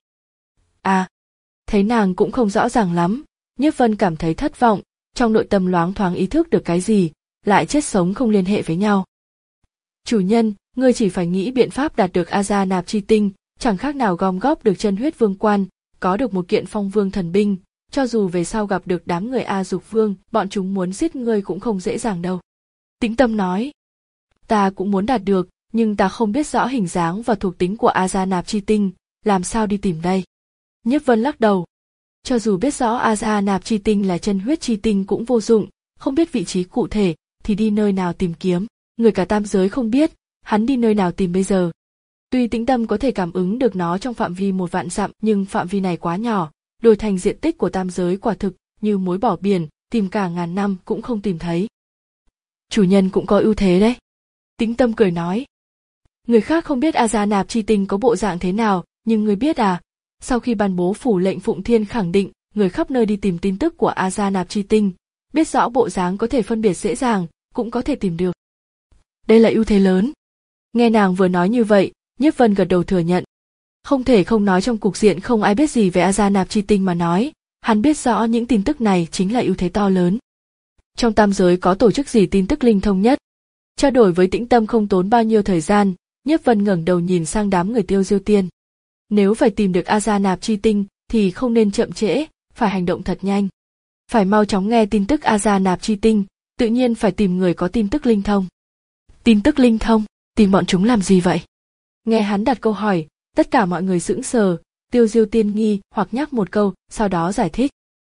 À, thấy nàng cũng không rõ ràng lắm, Nhiếp Vân cảm thấy thất vọng, trong nội tâm loáng thoáng ý thức được cái gì, lại chết sống không liên hệ với nhau. Chủ nhân, ngươi chỉ phải nghĩ biện pháp đạt được A Gia Nạp chi tinh, chẳng khác nào gom góp được chân huyết vương quan, có được một kiện phong vương thần binh, cho dù về sau gặp được đám người A Dục Vương, bọn chúng muốn giết ngươi cũng không dễ dàng đâu. Tĩnh Tâm nói. Ta cũng muốn đạt được, nhưng ta không biết rõ hình dáng và thuộc tính của A Gia Nạp chi tinh, làm sao đi tìm đây? Nhiếp Vân lắc đầu. Cho dù biết rõ A Gia Nạp chi tinh là chân huyết chi tinh cũng vô dụng, không biết vị trí cụ thể, thì đi nơi nào tìm kiếm, người cả tam giới không biết, hắn đi nơi nào tìm bây giờ. Tuy Tĩnh Tâm có thể cảm ứng được nó trong phạm vi một vạn dặm, nhưng phạm vi này quá nhỏ, đổi thành diện tích của tam giới quả thực như muối bỏ biển, tìm cả ngàn năm cũng không tìm thấy. Chủ nhân cũng có ưu thế đấy. Tĩnh Tâm cười nói. Người khác không biết A Gia Nạp chi tinh có bộ dạng thế nào, nhưng người biết à, sau khi ban bố phủ lệnh Phụng Thiên khẳng định, người khắp nơi đi tìm tin tức của A Gia Nạp chi tinh, biết rõ bộ dáng có thể phân biệt dễ dàng, cũng có thể tìm được. Đây là ưu thế lớn. Nghe nàng vừa nói như vậy, Nhiếp Vân gật đầu thừa nhận. Không thể không nói trong cục diện không ai biết gì về A Gia Nạp chi tinh mà nói, hắn biết rõ những tin tức này chính là ưu thế to lớn. Trong tam giới có tổ chức gì tin tức linh thông nhất? Trao đổi với Tĩnh Tâm không tốn bao nhiêu thời gian, Nhiếp Vân ngẩng đầu nhìn sang đám người Tiêu Diêu Tiên. Nếu phải tìm được A Gia Nạp chi tinh thì không nên chậm trễ, phải hành động thật nhanh. Phải mau chóng nghe tin tức A Gia Nạp chi tinh, tự nhiên phải tìm người có tin tức linh thông. Tin tức linh thông, tìm bọn chúng làm gì vậy? Nghe hắn đặt câu hỏi, tất cả mọi người sững sờ, Tiêu Diêu Tiên nghi hoặc nhắc một câu, sau đó giải thích.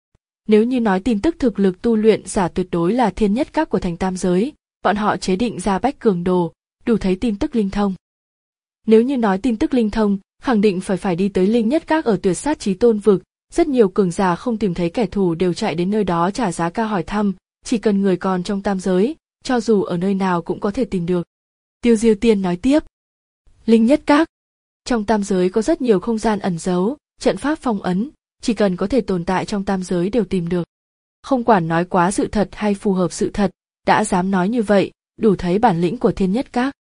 Nếu như nói tin tức thực lực tu luyện giả tuyệt đối là thiên nhất các của thành tam giới, bọn họ chế định ra bách cường đồ, đủ thấy tin tức linh thông. Nếu như nói tin tức linh thông, khẳng định phải phải đi tới linh nhất các ở Tuyệt Sát Chí Tôn vực, rất nhiều cường giả không tìm thấy kẻ thù đều chạy đến nơi đó trả giá cao hỏi thăm, chỉ cần người còn trong tam giới, cho dù ở nơi nào cũng có thể tìm được. Tiêu Diêu Tiên nói tiếp. Linh Nhất Các. Trong tam giới có rất nhiều không gian ẩn giấu, trận pháp phong ấn, chỉ cần có thể tồn tại trong tam giới đều tìm được. Không quản nói quá sự thật hay phù hợp sự thật, đã dám nói như vậy, đủ thấy bản lĩnh của Thiên Nhất Các.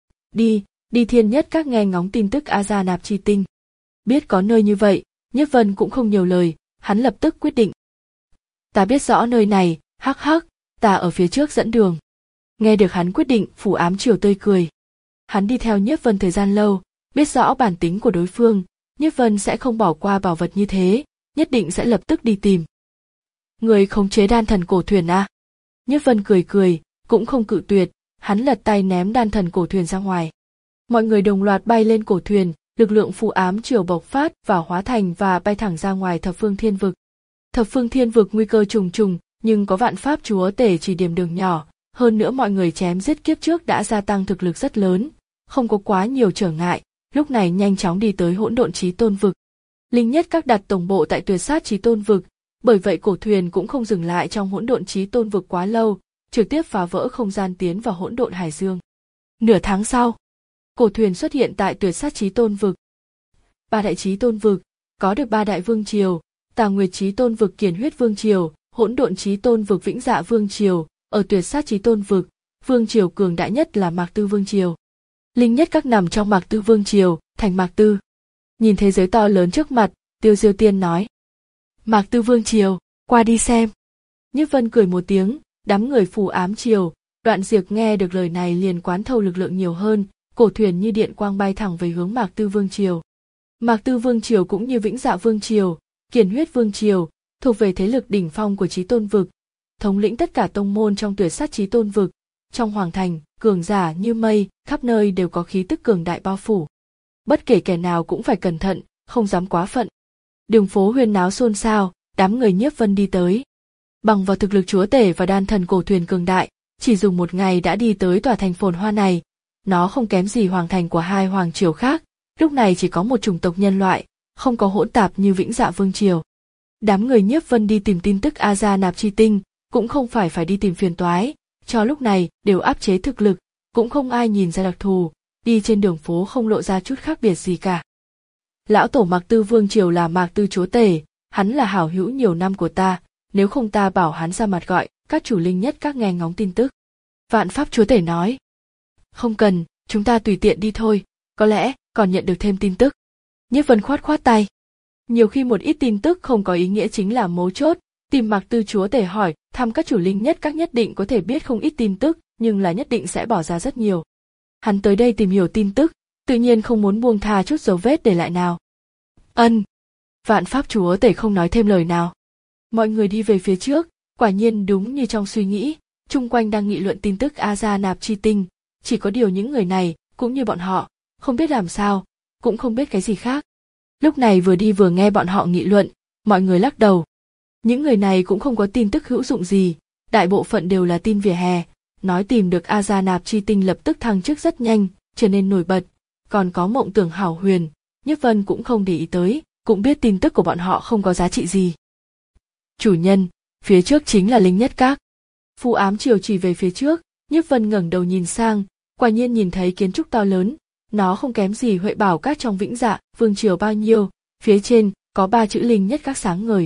Đi, đi Thiên Nhất Các nghe ngóng tin tức A Gia Nạp Chi Tinh. Biết có nơi như vậy, Nhiếp Vân cũng không nhiều lời, hắn lập tức quyết định. Ta biết rõ nơi này, hắc hắc, ta ở phía trước dẫn đường. Nghe được hắn quyết định, Phù Ám Triều tươi cười. Hắn đi theo Nhiếp Vân thời gian lâu, biết rõ bản tính của đối phương, Nhiếp Vân sẽ không bỏ qua bảo vật như thế, nhất định sẽ lập tức đi tìm. Người khống chế đan thần cổ thuyền à? Nhiếp Vân cười cười, cũng không cự tuyệt, hắn lật tay ném đan thần cổ thuyền ra ngoài. Mọi người đồng loạt bay lên cổ thuyền, lực lượng Phù Ám Triều bộc phát và hóa thành và bay thẳng ra ngoài Thập Phương Thiên Vực. Thập Phương Thiên Vực nguy cơ trùng trùng, nhưng có Vạn Pháp Chúa Tể chỉ điểm đường nhỏ, hơn nữa mọi người chém giết kiếp trước đã gia tăng thực lực rất lớn, không có quá nhiều trở ngại, lúc này nhanh chóng đi tới Hỗn Độn Chí Tôn Vực. Linh Nhất Các đặt tổng bộ tại Tuyệt Sát Chí Tôn Vực, bởi vậy cổ thuyền cũng không dừng lại trong Hỗn Độn Chí Tôn Vực quá lâu, trực tiếp phá vỡ không gian tiến vào Hỗn Độn Hải Dương. Nửa tháng sau, cổ thuyền xuất hiện tại Tuyệt Sát Chí Tôn Vực. Ba đại Chí Tôn Vực có được ba đại vương triều, Tà Nguyệt Chí Tôn Vực Kiền Huyết Vương triều, Hỗn Độn Chí Tôn Vực Vĩnh Dạ Vương triều, ở Tuyệt Sát Chí Tôn Vực, vương triều cường đại nhất là Mạc Tư Vương triều. Linh Nhất Các nằm trong Mạc Tư Vương triều, thành Mạc Tư. Nhìn thế giới to lớn trước mặt, Tiêu Diêu Tiên nói. Mạc Tư Vương triều, qua đi xem. Nhiếp Vân cười một tiếng, đám người Phù Ám Triều, Đoạn Diệp nghe được lời này liền quán thâu lực lượng nhiều hơn, cổ thuyền như điện quang bay thẳng về hướng Mạc Tư Vương triều. Mạc Tư Vương triều cũng như Vĩnh Dạ Vương triều, Kiền Huyết Vương triều, thuộc về thế lực đỉnh phong của Chí Tôn Vực, thống lĩnh tất cả tông môn trong Tuyệt Sát Chí Tôn Vực. Trong hoàng thành, cường giả như mây, khắp nơi đều có khí tức cường đại bao phủ. Bất kể kẻ nào cũng phải cẩn thận, không dám quá phận. Đường phố huyên náo xôn xao, đám người Nhiếp Vân đi tới. Bằng vào thực lực chúa tể và đan thần cổ thuyền cường đại, chỉ dùng một ngày đã đi tới tòa thành phồn hoa này. Nó không kém gì hoàng thành của hai hoàng triều khác, lúc này chỉ có một chủng tộc nhân loại, không có hỗn tạp như Vĩnh Dạ Vương triều. Đám người Nhiếp Vân đi tìm tin tức A Gia Nạp Chi Tinh, cũng không phải phải đi tìm phiền toái, cho lúc này đều áp chế thực lực, cũng không ai nhìn ra đặc thù, đi trên đường phố không lộ ra chút khác biệt gì cả. Lão tổ Mạc Tư Vương triều là Mạc Tư chúa tể, hắn là hảo hữu nhiều năm của ta, nếu không ta bảo hắn ra mặt gọi các chủ Linh Nhất Các nghe ngóng tin tức. Vạn Pháp chúa tể nói. Không cần, chúng ta tùy tiện đi thôi, có lẽ còn nhận được thêm tin tức. Nhiếp Vân khoát khoát tay. Nhiều khi một ít tin tức không có ý nghĩa chính là mấu chốt, tìm Mạc Tư chúa tể hỏi, thăm các chủ Linh Nhất Các nhất định có thể biết không ít tin tức, nhưng là nhất định sẽ bỏ ra rất nhiều. Hắn tới đây tìm hiểu tin tức, tự nhiên không muốn buông tha chút dấu vết để lại nào. Ân. Vạn Pháp chúa tể không nói thêm lời nào. Mọi người đi về phía trước, quả nhiên đúng như trong suy nghĩ, chung quanh đang nghị luận tin tức A Gia Nạp Chi Tinh, chỉ có điều những người này, cũng như bọn họ, không biết làm sao, cũng không biết cái gì khác. Lúc này vừa đi vừa nghe bọn họ nghị luận, mọi người lắc đầu. Những người này cũng không có tin tức hữu dụng gì, đại bộ phận đều là tin vỉa hè, nói tìm được A Gia Nạp Chi Tinh lập tức thăng chức rất nhanh, trở nên nổi bật, còn có mộng tưởng hảo huyền, Nhiếp Vân cũng không để ý tới, cũng biết tin tức của bọn họ không có giá trị gì. Chủ nhân, phía trước chính là Linh Nhất Các. Phù Ám Triều chỉ về phía trước, Nhiếp Vân ngẩng đầu nhìn sang, quả nhiên nhìn thấy kiến trúc to lớn, nó không kém gì Huệ Bảo Các trong Vĩnh Dạ Vương triều bao nhiêu, phía trên có ba chữ Linh Nhất Các sáng ngời.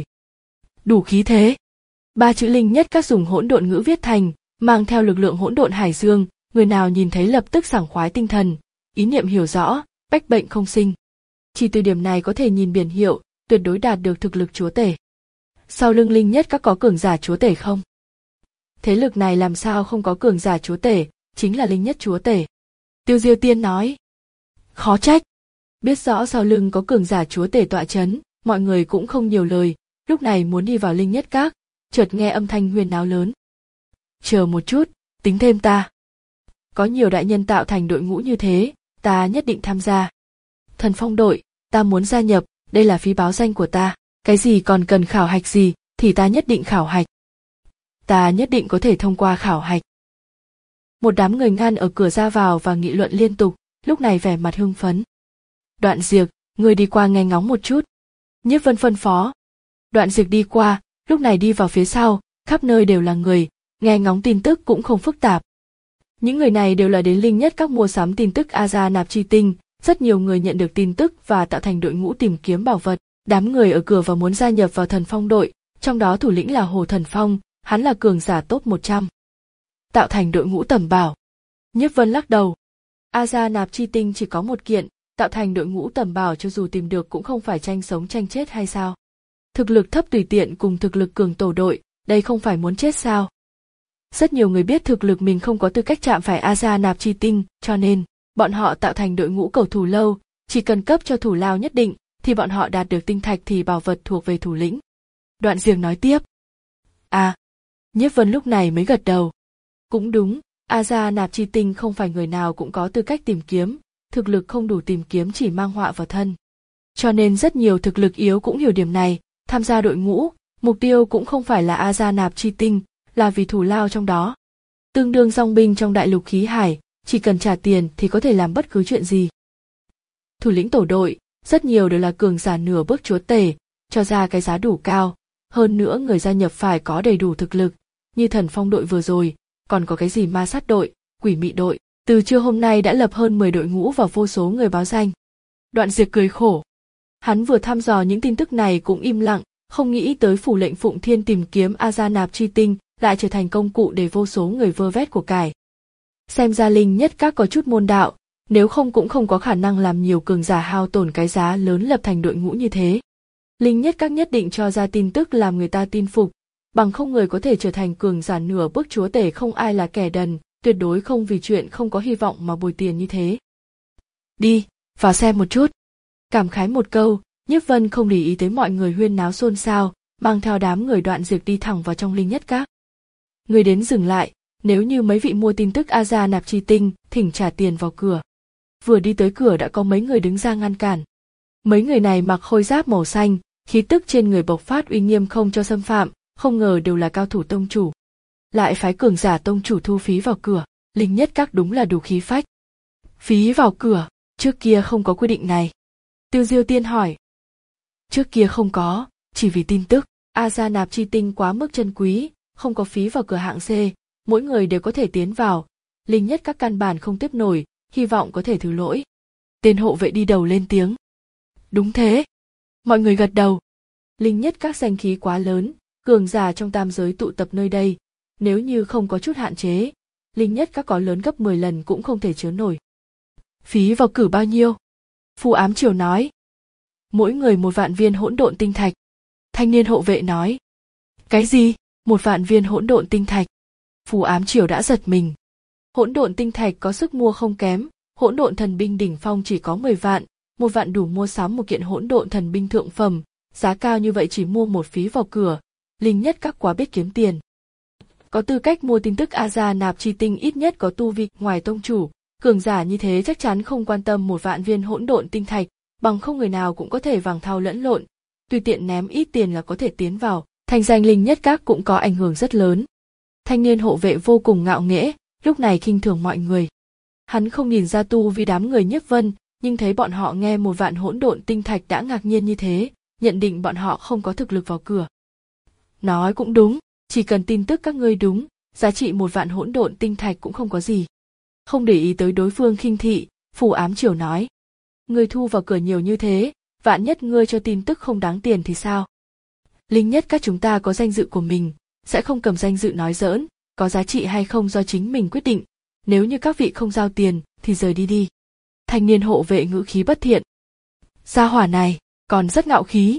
Đủ khí thế. Ba chữ Linh Nhất Các dùng hỗn độn ngữ viết thành, mang theo lực lượng hỗn độn hải dương, người nào nhìn thấy lập tức sảng khoái tinh thần, ý niệm hiểu rõ, bách bệnh không sinh. Chỉ từ điểm này có thể nhìn biển hiệu, tuyệt đối đạt được thực lực chúa tể. Sau lưng Linh Nhất Các có cường giả chúa tể không? Thế lực này làm sao không có cường giả chúa tể, chính là Linh Nhất chúa tể. Tiêu Diêu Tiên nói. Khó trách. Biết rõ sau lưng có cường giả chúa tể tọa chấn, mọi người cũng không nhiều lời, lúc này muốn đi vào Linh Nhất Các, chợt nghe âm thanh huyên náo lớn. Chờ một chút, tính thêm ta. Có nhiều đại nhân tạo thành đội ngũ như thế, ta nhất định tham gia. Thần Phong đội, ta muốn gia nhập, đây là phí báo danh của ta, cái gì còn cần khảo hạch gì, thì ta nhất định khảo hạch. Ta nhất định có thể thông qua khảo hạch. Một đám người ngăn ở cửa ra vào và nghị luận liên tục, lúc này vẻ mặt hưng phấn. Đoạn Diệp, người đi qua nghe ngóng một chút. Nhiếp Vân phân phó. Đoạn Diệp đi qua, lúc này đi vào phía sau, khắp nơi đều là người, nghe ngóng tin tức cũng không phức tạp, Những người này đều là đến Linh Nhất Các mua sắm tin tức Aja nạp chi tinh, rất nhiều người nhận được tin tức và tạo thành đội ngũ tìm kiếm bảo vật. Đám người ở cửa và muốn gia nhập vào Thần Phong đội, trong đó thủ lĩnh là Hồ Thần Phong, hắn là cường giả top một trăm. Tạo thành đội ngũ tầm bảo. Nhiếp Vân lắc đầu. Aja nạp chi tinh chỉ có một kiện, tạo thành đội ngũ tầm bảo cho dù tìm được cũng không phải tranh sống tranh chết hay sao? Thực lực thấp tùy tiện cùng thực lực cường tổ đội, đây không phải muốn chết sao? Rất nhiều người biết thực lực mình không có tư cách chạm phải Aja nạp chi tinh, cho nên bọn họ tạo thành đội ngũ cầu thủ lâu, chỉ cần cấp cho thủ lao nhất định thì bọn họ đạt được tinh thạch thì bảo vật thuộc về thủ lĩnh. Đoạn Diệc nói tiếp. À, Nhiếp Vân lúc này mới gật đầu. Cũng đúng, Aja nạp chi tinh không phải người nào cũng có tư cách tìm kiếm, thực lực không đủ tìm kiếm chỉ mang họa vào thân. Cho nên rất nhiều thực lực yếu cũng hiểu điểm này, tham gia đội ngũ, mục tiêu cũng không phải là Aja nạp chi tinh, là vì thủ lao trong đó. Tương đương dòng binh trong đại lục khí hải, chỉ cần trả tiền thì có thể làm bất cứ chuyện gì. Thủ lĩnh tổ đội, rất nhiều đều là cường giả nửa bước chúa tể, cho ra cái giá đủ cao, hơn nữa người gia nhập phải có đầy đủ thực lực, như Thần Phong đội vừa rồi, còn có cái gì ma sát đội, quỷ mị đội, từ trưa hôm nay đã lập hơn mười đội ngũ và vô số người báo danh. Đoạn Diệc cười khổ. Hắn vừa thăm dò những tin tức này cũng im lặng, không nghĩ tới phủ lệnh Phụng Thiên tìm kiếm Aja nạp chi tinh lại trở thành công cụ để vô số người vơ vét của cải. Xem ra Linh Nhất Các có chút môn đạo, nếu không cũng không có khả năng làm nhiều cường giả hao tổn cái giá lớn lập thành đội ngũ như thế. Linh Nhất Các nhất định cho ra tin tức làm người ta tin phục, bằng không người có thể trở thành cường giả nửa bước chúa tể không ai là kẻ đần, tuyệt đối không vì chuyện không có hy vọng mà bồi tiền như thế. Đi, vào xem một chút. Cảm khái một câu, Nhiếp Vân không để ý tới mọi người huyên náo xôn xao, mang theo đám người Đoạn Diệc đi thẳng vào trong Linh Nhất Các. Người đến dừng lại, nếu như mấy vị mua tin tức Aja nạp chi tinh, thỉnh trả tiền vào cửa. Vừa đi tới cửa đã có mấy người đứng ra ngăn cản. Mấy người này mặc khôi giáp màu xanh, khí tức trên người bộc phát uy nghiêm không cho xâm phạm, không ngờ đều là cao thủ tông chủ. Lại phái cường giả tông chủ thu phí vào cửa, Linh Nhất Các đúng là đủ khí phách. Phí vào cửa, trước kia không có quy định này. Tiêu Diêu Tiên hỏi. Trước kia không có, chỉ vì tin tức, Aja nạp chi tinh quá mức chân quý, không có phí vào cửa hạng C, mỗi người đều có thể tiến vào. Linh Nhất Các căn bản không tiếp nổi, hy vọng có thể thứ lỗi. Tên hộ vệ đi đầu lên tiếng. Đúng thế. Mọi người gật đầu. Linh Nhất Các danh khí quá lớn, cường giả trong tam giới tụ tập nơi đây, nếu như không có chút hạn chế, Linh Nhất Các có lớn gấp mười lần cũng không thể chứa nổi. Phí vào cử bao nhiêu? Phù Ám Triều nói. Mỗi người một vạn viên hỗn độn tinh thạch. Thanh niên hộ vệ nói. Cái gì? Một vạn viên hỗn độn tinh thạch? Phù Ám Triều đã giật mình. Hỗn độn tinh thạch có sức mua không kém, hỗn độn thần binh đỉnh phong chỉ có mười vạn, một vạn đủ mua sắm một kiện hỗn độn thần binh thượng phẩm, giá cao như vậy chỉ mua một phí vào cửa, Linh Nhất Các quá biết kiếm tiền. Có tư cách mua tin tức Aja nạp chi tinh ít nhất có tu vi ngoài tông chủ, cường giả như thế chắc chắn không quan tâm một vạn viên hỗn độn tinh thạch, bằng không người nào cũng có thể vàng thau lẫn lộn, tùy tiện ném ít tiền là có thể tiến vào, thành danh Linh Nhất Các cũng có ảnh hưởng rất lớn. Thanh niên hộ vệ vô cùng ngạo nghễ, lúc này khinh thường mọi người. Hắn không nhìn ra tu vi đám người Nhiếp Vân, nhưng thấy bọn họ nghe một vạn hỗn độn tinh thạch đã ngạc nhiên như thế, nhận định bọn họ không có thực lực vào cửa. Nói cũng đúng, chỉ cần tin tức các ngươi đúng, giá trị một vạn hỗn độn tinh thạch cũng không có gì. Không để ý tới đối phương khinh thị, Phù Ám Triều nói. Ngươi thu vào cửa nhiều như thế, vạn nhất ngươi cho tin tức không đáng tiền thì sao? Linh Nhất Các chúng ta có danh dự của mình, sẽ không cầm danh dự nói giỡn, có giá trị hay không do chính mình quyết định, nếu như các vị không giao tiền thì rời đi đi. Thanh niên hộ vệ ngữ khí bất thiện. Gia hỏa này, còn rất ngạo khí.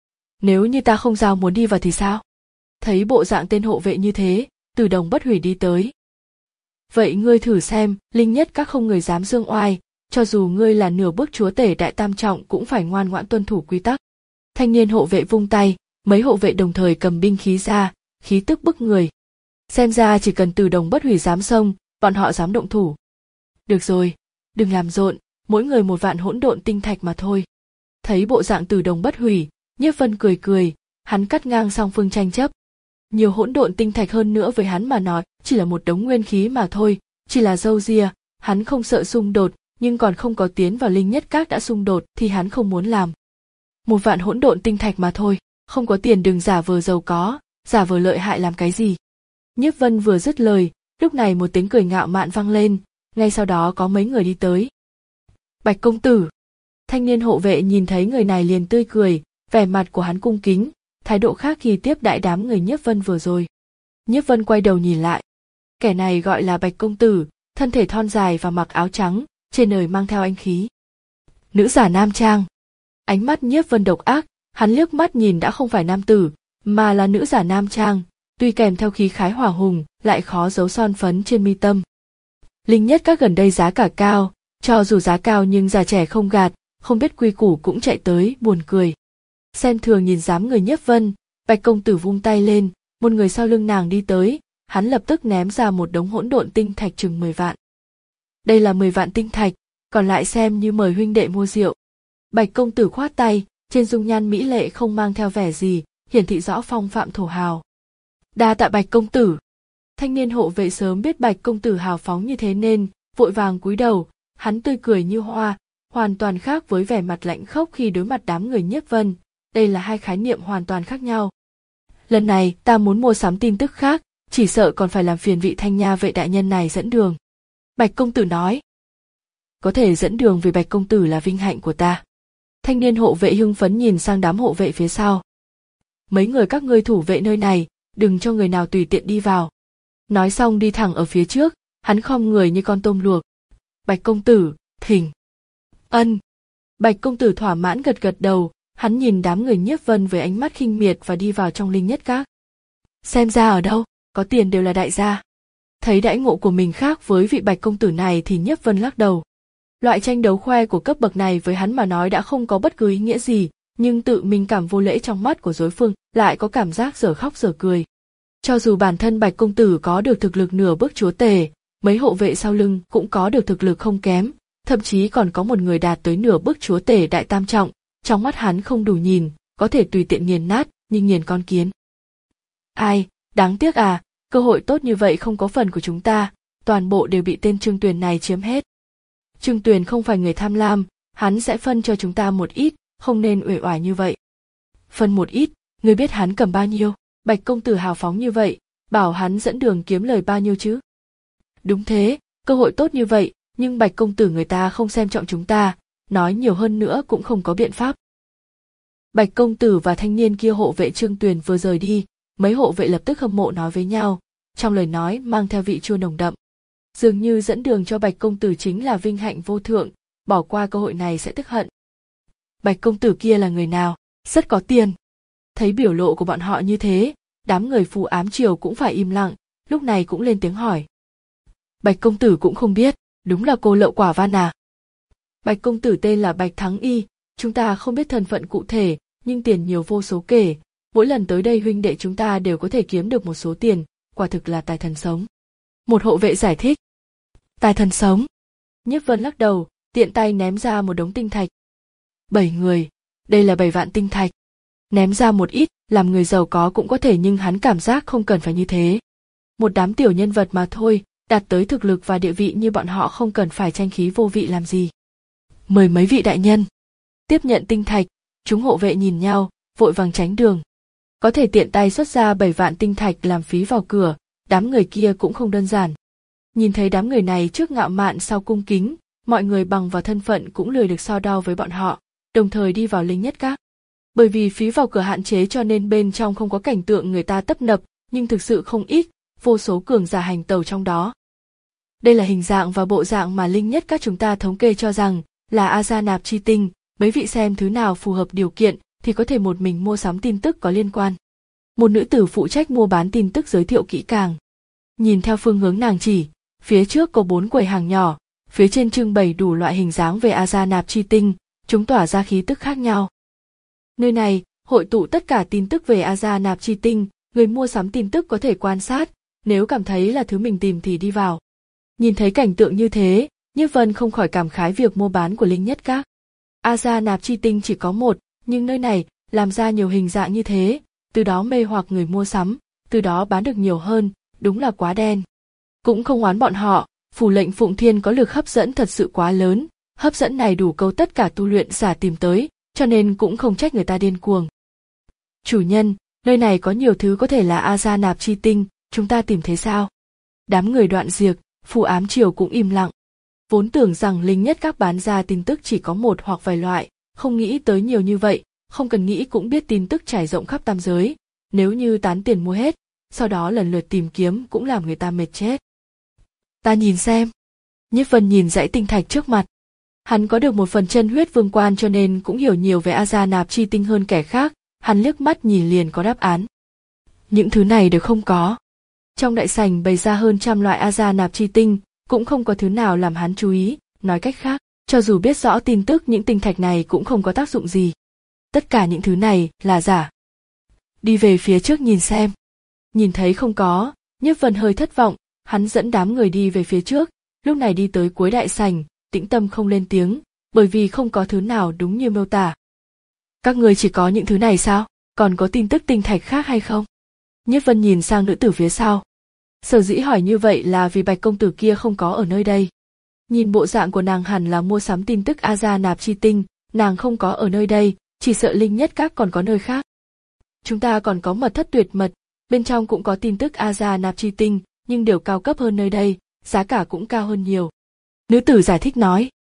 Nếu như ta không giao muốn đi vào thì sao? Thấy bộ dạng tên hộ vệ như thế, Từ Đồng Bất Hủy đi tới. Vậy ngươi thử xem, Linh Nhất Các không người dám dương oai, cho dù ngươi là nửa bước chúa tể đại tam trọng cũng phải ngoan ngoãn tuân thủ quy tắc. Thanh niên hộ vệ vung tay, mấy hộ vệ đồng thời cầm binh khí ra, khí tức bức người. Xem ra chỉ cần Từ Đồng Bất Hủy dám xông, bọn họ dám động thủ. Được rồi, đừng làm rộn, mỗi người một vạn hỗn độn tinh thạch mà thôi. Thấy bộ dạng Từ Đồng Bất Hủy, Nhiếp Vân cười cười, hắn cắt ngang song phương tranh chấp. Nhiều hỗn độn tinh thạch hơn nữa với hắn mà nói, chỉ là một đống nguyên khí mà thôi, chỉ là râu ria, hắn không sợ xung đột, nhưng còn không có tiến vào Linh Nhất Các đã xung đột thì hắn không muốn làm. Một vạn hỗn độn tinh thạch mà thôi, không có tiền đừng giả vờ giàu có, giả vờ lợi hại làm cái gì. Nhiếp Vân vừa dứt lời, Lúc này một tiếng cười ngạo mạn vang lên, ngay sau đó có mấy người đi tới. Bạch công tử. Thanh niên hộ vệ nhìn thấy người này liền tươi cười, vẻ mặt của hắn cung kính, thái độ khác khi tiếp đãi đám người Nhiếp Vân vừa rồi. Nhiếp Vân quay đầu nhìn lại. Kẻ này gọi là Bạch công tử, thân thể thon dài và mặc áo trắng, trên người mang theo anh khí. Nữ giả nam trang. Ánh mắt Nhiếp Vân độc ác, hắn liếc mắt nhìn đã không phải nam tử, mà là nữ giả nam trang, tuy kèm theo khí khái hỏa hùng, lại khó giấu son phấn trên mi tâm. Linh Nhất Các gần đây giá cả cao, cho dù giá cao nhưng già trẻ không gạt, không biết quy củ cũng chạy tới, buồn cười. Xem thường nhìn dám người Nhiếp Vân, Bạch công tử vung tay lên, một người sau lưng nàng đi tới, hắn lập tức ném ra một đống hỗn độn tinh thạch chừng mười vạn. Đây là mười vạn tinh thạch, còn lại xem như mời huynh đệ mua rượu. Bạch công tử khoát tay, trên dung nhan mỹ lệ không mang theo vẻ gì, hiển thị rõ phong phạm thổ hào. Đa tạ Bạch công tử. Thanh niên hộ vệ sớm biết Bạch công tử hào phóng như thế nên vội vàng cúi đầu, hắn tươi cười như hoa, hoàn toàn khác với vẻ mặt lạnh khốc khi đối mặt đám người Nhiếp Vân. Đây là hai khái niệm hoàn toàn khác nhau. Lần này ta muốn mua sắm tin tức khác, chỉ sợ còn phải làm phiền vị Thanh Nha vệ đại nhân này dẫn đường. Bạch công tử nói. Có thể dẫn đường vì Bạch công tử là vinh hạnh của ta. Thanh niên hộ vệ hưng phấn nhìn sang đám hộ vệ phía sau. Mấy người các ngươi thủ vệ nơi này, đừng cho người nào tùy tiện đi vào. Nói xong đi thẳng ở phía trước, hắn khom người như con tôm luộc. Bạch công tử, thỉnh. Ân. Bạch công tử thỏa mãn gật gật đầu, hắn nhìn đám người Nhiếp Vân với ánh mắt khinh miệt và đi vào trong Linh Nhất Các. Xem ra ở đâu, có tiền đều là đại gia. Thấy đãi ngộ của mình khác với vị Bạch công tử này thì Nhiếp Vân lắc đầu. Loại tranh đấu khoe của cấp bậc này với hắn mà nói đã không có bất cứ ý nghĩa gì, nhưng tự mình cảm vô lễ trong mắt của đối phương lại có cảm giác dở khóc dở cười. Cho dù bản thân Bạch công tử có được thực lực nửa bước chúa tể, mấy hộ vệ sau lưng cũng có được thực lực không kém, thậm chí còn có một người đạt tới nửa bước chúa tể đại tam trọng, trong mắt hắn không đủ nhìn, có thể tùy tiện nghiền nát, nhưng nghiền con kiến. Ai, đáng tiếc à, cơ hội tốt như vậy không có phần của chúng ta, toàn bộ đều bị tên Trương Tuyền này chiếm hết. Trương Tuyền không phải người tham lam, hắn sẽ phân cho chúng ta một ít, không nên uể oải như vậy. Phân một ít, ngươi biết hắn cầm bao nhiêu? Bạch công tử hào phóng như vậy, bảo hắn dẫn đường kiếm lời bao nhiêu chứ? Đúng thế, cơ hội tốt như vậy, nhưng Bạch công tử người ta không xem trọng chúng ta, nói nhiều hơn nữa cũng không có biện pháp. Bạch công tử và thanh niên kia hộ vệ Trương Tuyền vừa rời đi, mấy hộ vệ lập tức hâm mộ nói với nhau, trong lời nói mang theo vị chua nồng đậm. Dường như dẫn đường cho Bạch công tử chính là vinh hạnh vô thượng, bỏ qua cơ hội này sẽ tức hận. Bạch công tử kia là người nào? Rất có tiền. Thấy biểu lộ của bọn họ như thế, đám người phù ám triều cũng phải im lặng, lúc này cũng lên tiếng hỏi. Bạch công tử cũng không biết, đúng là cô Lậu Quả Van à? Bạch công tử tên là Bạch Thắng Y, chúng ta không biết thân phận cụ thể, nhưng tiền nhiều vô số kể, mỗi lần tới đây huynh đệ chúng ta đều có thể kiếm được một số tiền, quả thực là tài thần sống. Một hộ vệ giải thích. Tài thần sống. Nhiếp Vân lắc đầu, tiện tay ném ra một đống tinh thạch. Bảy người, đây là bảy vạn tinh thạch. Ném ra một ít, làm người giàu có cũng có thể nhưng hắn cảm giác không cần phải như thế. Một đám tiểu nhân vật mà thôi, đạt tới thực lực và địa vị như bọn họ không cần phải tranh khí vô vị làm gì. Mời mấy vị đại nhân. Tiếp nhận tinh thạch, chúng hộ vệ nhìn nhau, vội vàng tránh đường. Có thể tiện tay xuất ra bảy vạn tinh thạch làm phí vào cửa, đám người kia cũng không đơn giản. Nhìn thấy đám người này trước ngạo mạn sau cung kính, mọi người bằng vào thân phận cũng lười được so đo với bọn họ, đồng thời đi vào Linh Nhất Các. Bởi vì phí vào cửa hạn chế cho nên bên trong không có cảnh tượng người ta tấp nập, nhưng thực sự không ít, vô số cường giả hành tẩu trong đó. Đây là hình dạng và bộ dạng mà Linh Nhất Các chúng ta thống kê cho rằng là A Gia Nạp Chi Tinh, mấy vị xem thứ nào phù hợp điều kiện thì có thể một mình mua sắm tin tức có liên quan. Một nữ tử phụ trách mua bán tin tức giới thiệu kỹ càng. Nhìn theo phương hướng nàng chỉ, phía trước có bốn quầy hàng nhỏ, phía trên trưng bày đủ loại hình dáng về A Gia Nạp Chi Tinh, chúng tỏa ra khí tức khác nhau. Nơi này hội tụ tất cả tin tức về A Gia Nạp Chi Tinh, người mua sắm tin tức có thể quan sát, nếu cảm thấy là thứ mình tìm thì đi vào. Nhìn thấy cảnh tượng như thế, Nhiếp Vân không khỏi cảm khái việc mua bán của Linh Nhất Các. A Gia Nạp Chi Tinh chỉ có một, nhưng nơi này làm ra nhiều hình dạng như thế, từ đó mê hoặc người mua sắm, từ đó bán được nhiều hơn, đúng là quá đen. Cũng không oán bọn họ, phủ lệnh Phụng Thiên có lực hấp dẫn thật sự quá lớn, hấp dẫn này đủ câu tất cả tu luyện giả tìm tới, cho nên cũng không trách người ta điên cuồng. Chủ nhân, nơi này có nhiều thứ có thể là A Gia Nạp Chi Tinh, chúng ta tìm thấy sao? Đám người Đoạn Diệc, Phù Ám Triều cũng im lặng. Vốn tưởng rằng Linh Nhất Các bán ra tin tức chỉ có một hoặc vài loại, không nghĩ tới nhiều như vậy, không cần nghĩ cũng biết tin tức trải rộng khắp tam giới. Nếu như tán tiền mua hết, sau đó lần lượt tìm kiếm cũng làm người ta mệt chết. Ta nhìn xem. Nhiếp Vân nhìn dãy tinh thạch trước mặt. Hắn có được một phần chân huyết vương quan cho nên cũng hiểu nhiều về A Gia Nạp Chi Tinh hơn kẻ khác, hắn liếc mắt nhìn liền có đáp án. Những thứ này đều không có. Trong đại sảnh bày ra hơn trăm loại A Gia Nạp Chi Tinh, cũng không có thứ nào làm hắn chú ý, nói cách khác, cho dù biết rõ tin tức những tinh thạch này cũng không có tác dụng gì. Tất cả những thứ này là giả. Đi về phía trước nhìn xem. Nhìn thấy không có, Nhiếp Vân hơi thất vọng, hắn dẫn đám người đi về phía trước, lúc này đi tới cuối đại sảnh, tĩnh tâm không lên tiếng, bởi vì không có thứ nào đúng như miêu tả. Các người chỉ có những thứ này sao? Còn có tin tức tinh thạch khác hay không? Nhiếp Vân nhìn sang nữ tử phía sau. Sở dĩ hỏi như vậy là vì Bạch công tử kia không có ở nơi đây. Nhìn bộ dạng của nàng hẳn là mua sắm tin tức A Gia Nạp Chi Tinh, nàng không có ở nơi đây, chỉ sợ Linh Nhất Các còn có nơi khác. Chúng ta còn có mật thất tuyệt mật, bên trong cũng có tin tức A Gia Nạp Chi Tinh, nhưng đều cao cấp hơn nơi đây, giá cả cũng cao hơn nhiều. Nữ tử giải thích nói.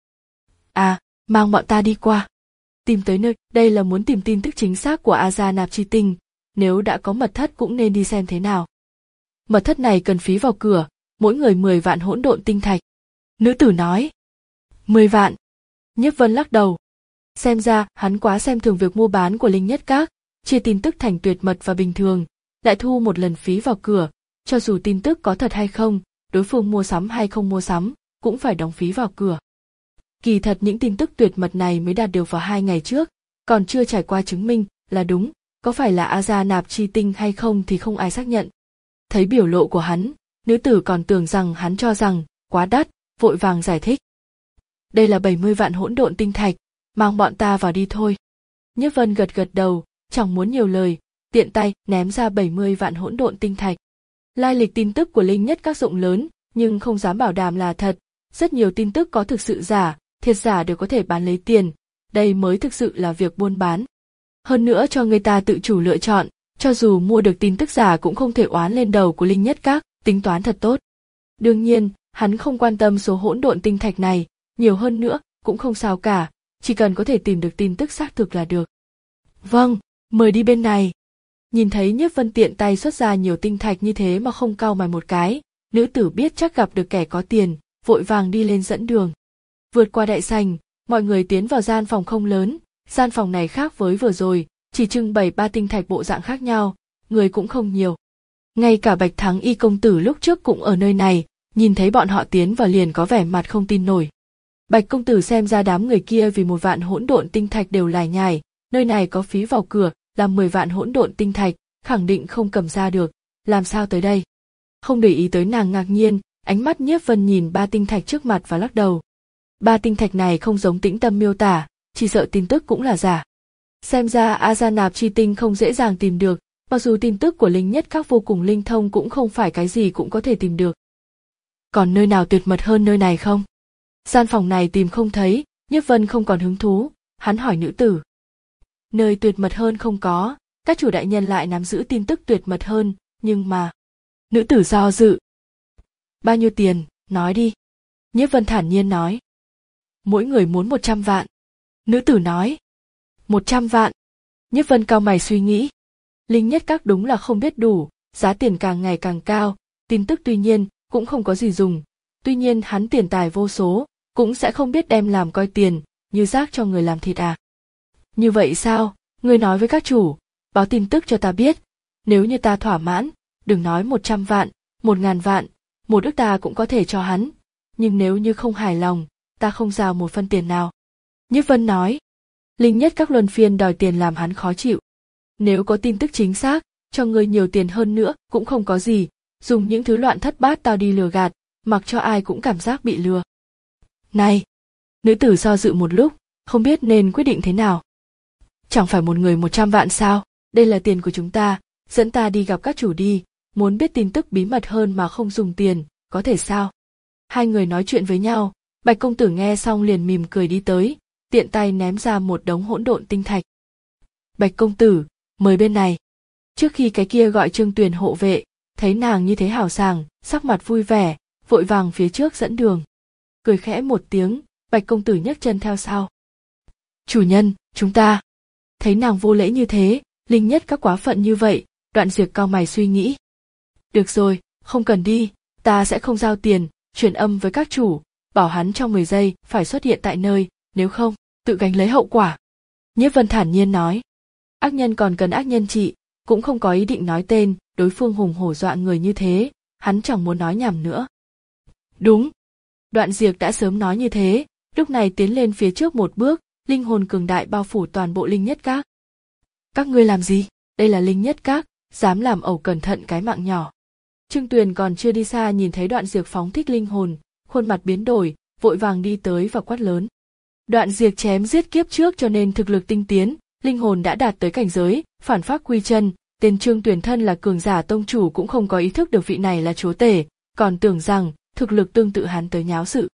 À, mang bọn ta đi qua. Tìm tới nơi, đây là muốn tìm tin tức chính xác của A Gia Nạp Chi Tinh, nếu đã có mật thất cũng nên đi xem thế nào. Mật thất này cần phí vào cửa, mỗi người mười vạn hỗn độn tinh thạch. Nữ tử nói. mười vạn. Nhiếp Vân lắc đầu. Xem ra, hắn quá xem thường việc mua bán của Linh Nhất Các, chia tin tức thành tuyệt mật và bình thường, lại thu một lần phí vào cửa, cho dù tin tức có thật hay không, đối phương mua sắm hay không mua sắm, cũng phải đóng phí vào cửa. Kỳ thật những tin tức tuyệt mật này mới đạt được vào hai ngày trước, còn chưa trải qua chứng minh là đúng, có phải là A Gia Nạp Chi Tinh hay không thì không ai xác nhận. Thấy biểu lộ của hắn, nữ tử còn tưởng rằng hắn cho rằng quá đắt, vội vàng giải thích. Đây là bảy mươi vạn hỗn độn tinh thạch, mang bọn ta vào đi thôi. Nhiếp Vân gật gật đầu, chẳng muốn nhiều lời, tiện tay ném ra bảy mươi vạn hỗn độn tinh thạch. Lai lịch tin tức của Linh Nhất Các rộng lớn, nhưng không dám bảo đảm là thật, rất nhiều tin tức có thực sự giả, thiệt giả đều có thể bán lấy tiền, đây mới thực sự là việc buôn bán. Hơn nữa cho người ta tự chủ lựa chọn, cho dù mua được tin tức giả cũng không thể oán lên đầu của Linh Nhất Các, tính toán thật tốt. Đương nhiên, hắn không quan tâm số hỗn độn tinh thạch này, nhiều hơn nữa cũng không sao cả, chỉ cần có thể tìm được tin tức xác thực là được. Vâng, mời đi bên này. Nhìn thấy Nhiếp Vân tiện tay xuất ra nhiều tinh thạch như thế mà không cau mày một cái, nữ tử biết chắc gặp được kẻ có tiền, vội vàng đi lên dẫn đường. Vượt qua đại sảnh, mọi người tiến vào gian phòng không lớn, gian phòng này khác với vừa rồi, chỉ trưng bày ba tinh thạch bộ dạng khác nhau, người cũng không nhiều. Ngay cả Bạch Thắng Y công tử lúc trước cũng ở nơi này, nhìn thấy bọn họ tiến vào liền có vẻ mặt không tin nổi. Bạch công tử xem ra đám người kia vì một vạn hỗn độn tinh thạch đều lải nhải, nơi này có phí vào cửa là mười vạn hỗn độn tinh thạch, khẳng định không cầm ra được, làm sao tới đây? Không để ý tới nàng ngạc nhiên, ánh mắt Nhiếp Vân nhìn ba tinh thạch trước mặt và lắc đầu. Ba tinh thạch này không giống Tĩnh Tâm miêu tả, chỉ sợ tin tức cũng là giả. Xem ra A Gia Nạp Chi Tinh không dễ dàng tìm được, mặc dù tin tức của Linh Nhất Các vô cùng linh thông cũng không phải cái gì cũng có thể tìm được. Còn nơi nào tuyệt mật hơn nơi này không? Gian phòng này tìm không thấy, Nhiếp Vân không còn hứng thú, hắn hỏi nữ tử. Nơi tuyệt mật hơn không có, các chủ đại nhân lại nắm giữ tin tức tuyệt mật hơn, nhưng mà... Nữ tử do dự. Bao nhiêu tiền, nói đi. Nhiếp Vân thản nhiên nói. Mỗi người muốn một trăm vạn. Nữ tử nói. Một trăm vạn. Nhiếp Vân cau mày suy nghĩ. Linh Nhất Các đúng là không biết đủ, giá tiền càng ngày càng cao, tin tức tuy nhiên cũng không có gì dùng. Tuy nhiên hắn tiền tài vô số, cũng sẽ không biết đem làm coi tiền, như rác cho người làm thịt à. Như vậy sao, ngươi nói với các chủ, báo tin tức cho ta biết, nếu như ta thỏa mãn, đừng nói một trăm vạn, một ngàn vạn, một ức ta cũng có thể cho hắn, nhưng nếu như không hài lòng, ta không giao một phân tiền nào. Nhiếp Vân nói, Linh Nhất Các luân phiên đòi tiền làm hắn khó chịu. Nếu có tin tức chính xác, cho ngươi nhiều tiền hơn nữa cũng không có gì, dùng những thứ loạn thất bát tao đi lừa gạt, mặc cho ai cũng cảm giác bị lừa. Này! Nữ tử do dự một lúc, không biết nên quyết định thế nào. Chẳng phải một người một trăm vạn sao, đây là tiền của chúng ta, dẫn ta đi gặp các chủ đi, muốn biết tin tức bí mật hơn mà không dùng tiền, có thể sao? Hai người nói chuyện với nhau, Bạch công tử nghe xong liền mỉm cười đi tới, tiện tay ném ra một đống hỗn độn tinh thạch. Bạch công tử, mời bên này. Trước khi cái kia gọi Trương Tuyền hộ vệ, thấy nàng như thế hào sảng, sắc mặt vui vẻ, vội vàng phía trước dẫn đường. Cười khẽ một tiếng, Bạch công tử nhấc chân theo sau. Chủ nhân, chúng ta. Thấy nàng vô lễ như thế, Linh Nhất Các quá phận như vậy, Đoạn Diệp cau mày suy nghĩ. Được rồi, không cần đi, ta sẽ không giao tiền, truyền âm với các chủ, bảo hắn trong mười giây phải xuất hiện tại nơi, nếu không, tự gánh lấy hậu quả. Nhiếp Vân thản nhiên nói. Ác nhân còn cần ác nhân trị, cũng không có ý định nói tên, đối phương hùng hổ dọa người như thế, hắn chẳng muốn nói nhảm nữa. Đúng. Đoạn Diệp đã sớm nói như thế, lúc này tiến lên phía trước một bước, linh hồn cường đại bao phủ toàn bộ Linh Nhất Các. Các ngươi làm gì? Đây là Linh Nhất Các, dám làm ẩu cẩn thận cái mạng nhỏ. Trương Tuyền còn chưa đi xa nhìn thấy Đoạn Diệp phóng thích linh hồn, khuôn mặt biến đổi, vội vàng đi tới và quát lớn. Đoạn Diệp chém giết kiếp trước cho nên thực lực tinh tiến, linh hồn đã đạt tới cảnh giới phản pháp quy chân, tên Trương Tuyền thân là cường giả tông chủ cũng không có ý thức được vị này là chúa tể, còn tưởng rằng thực lực tương tự hắn tới nháo sự.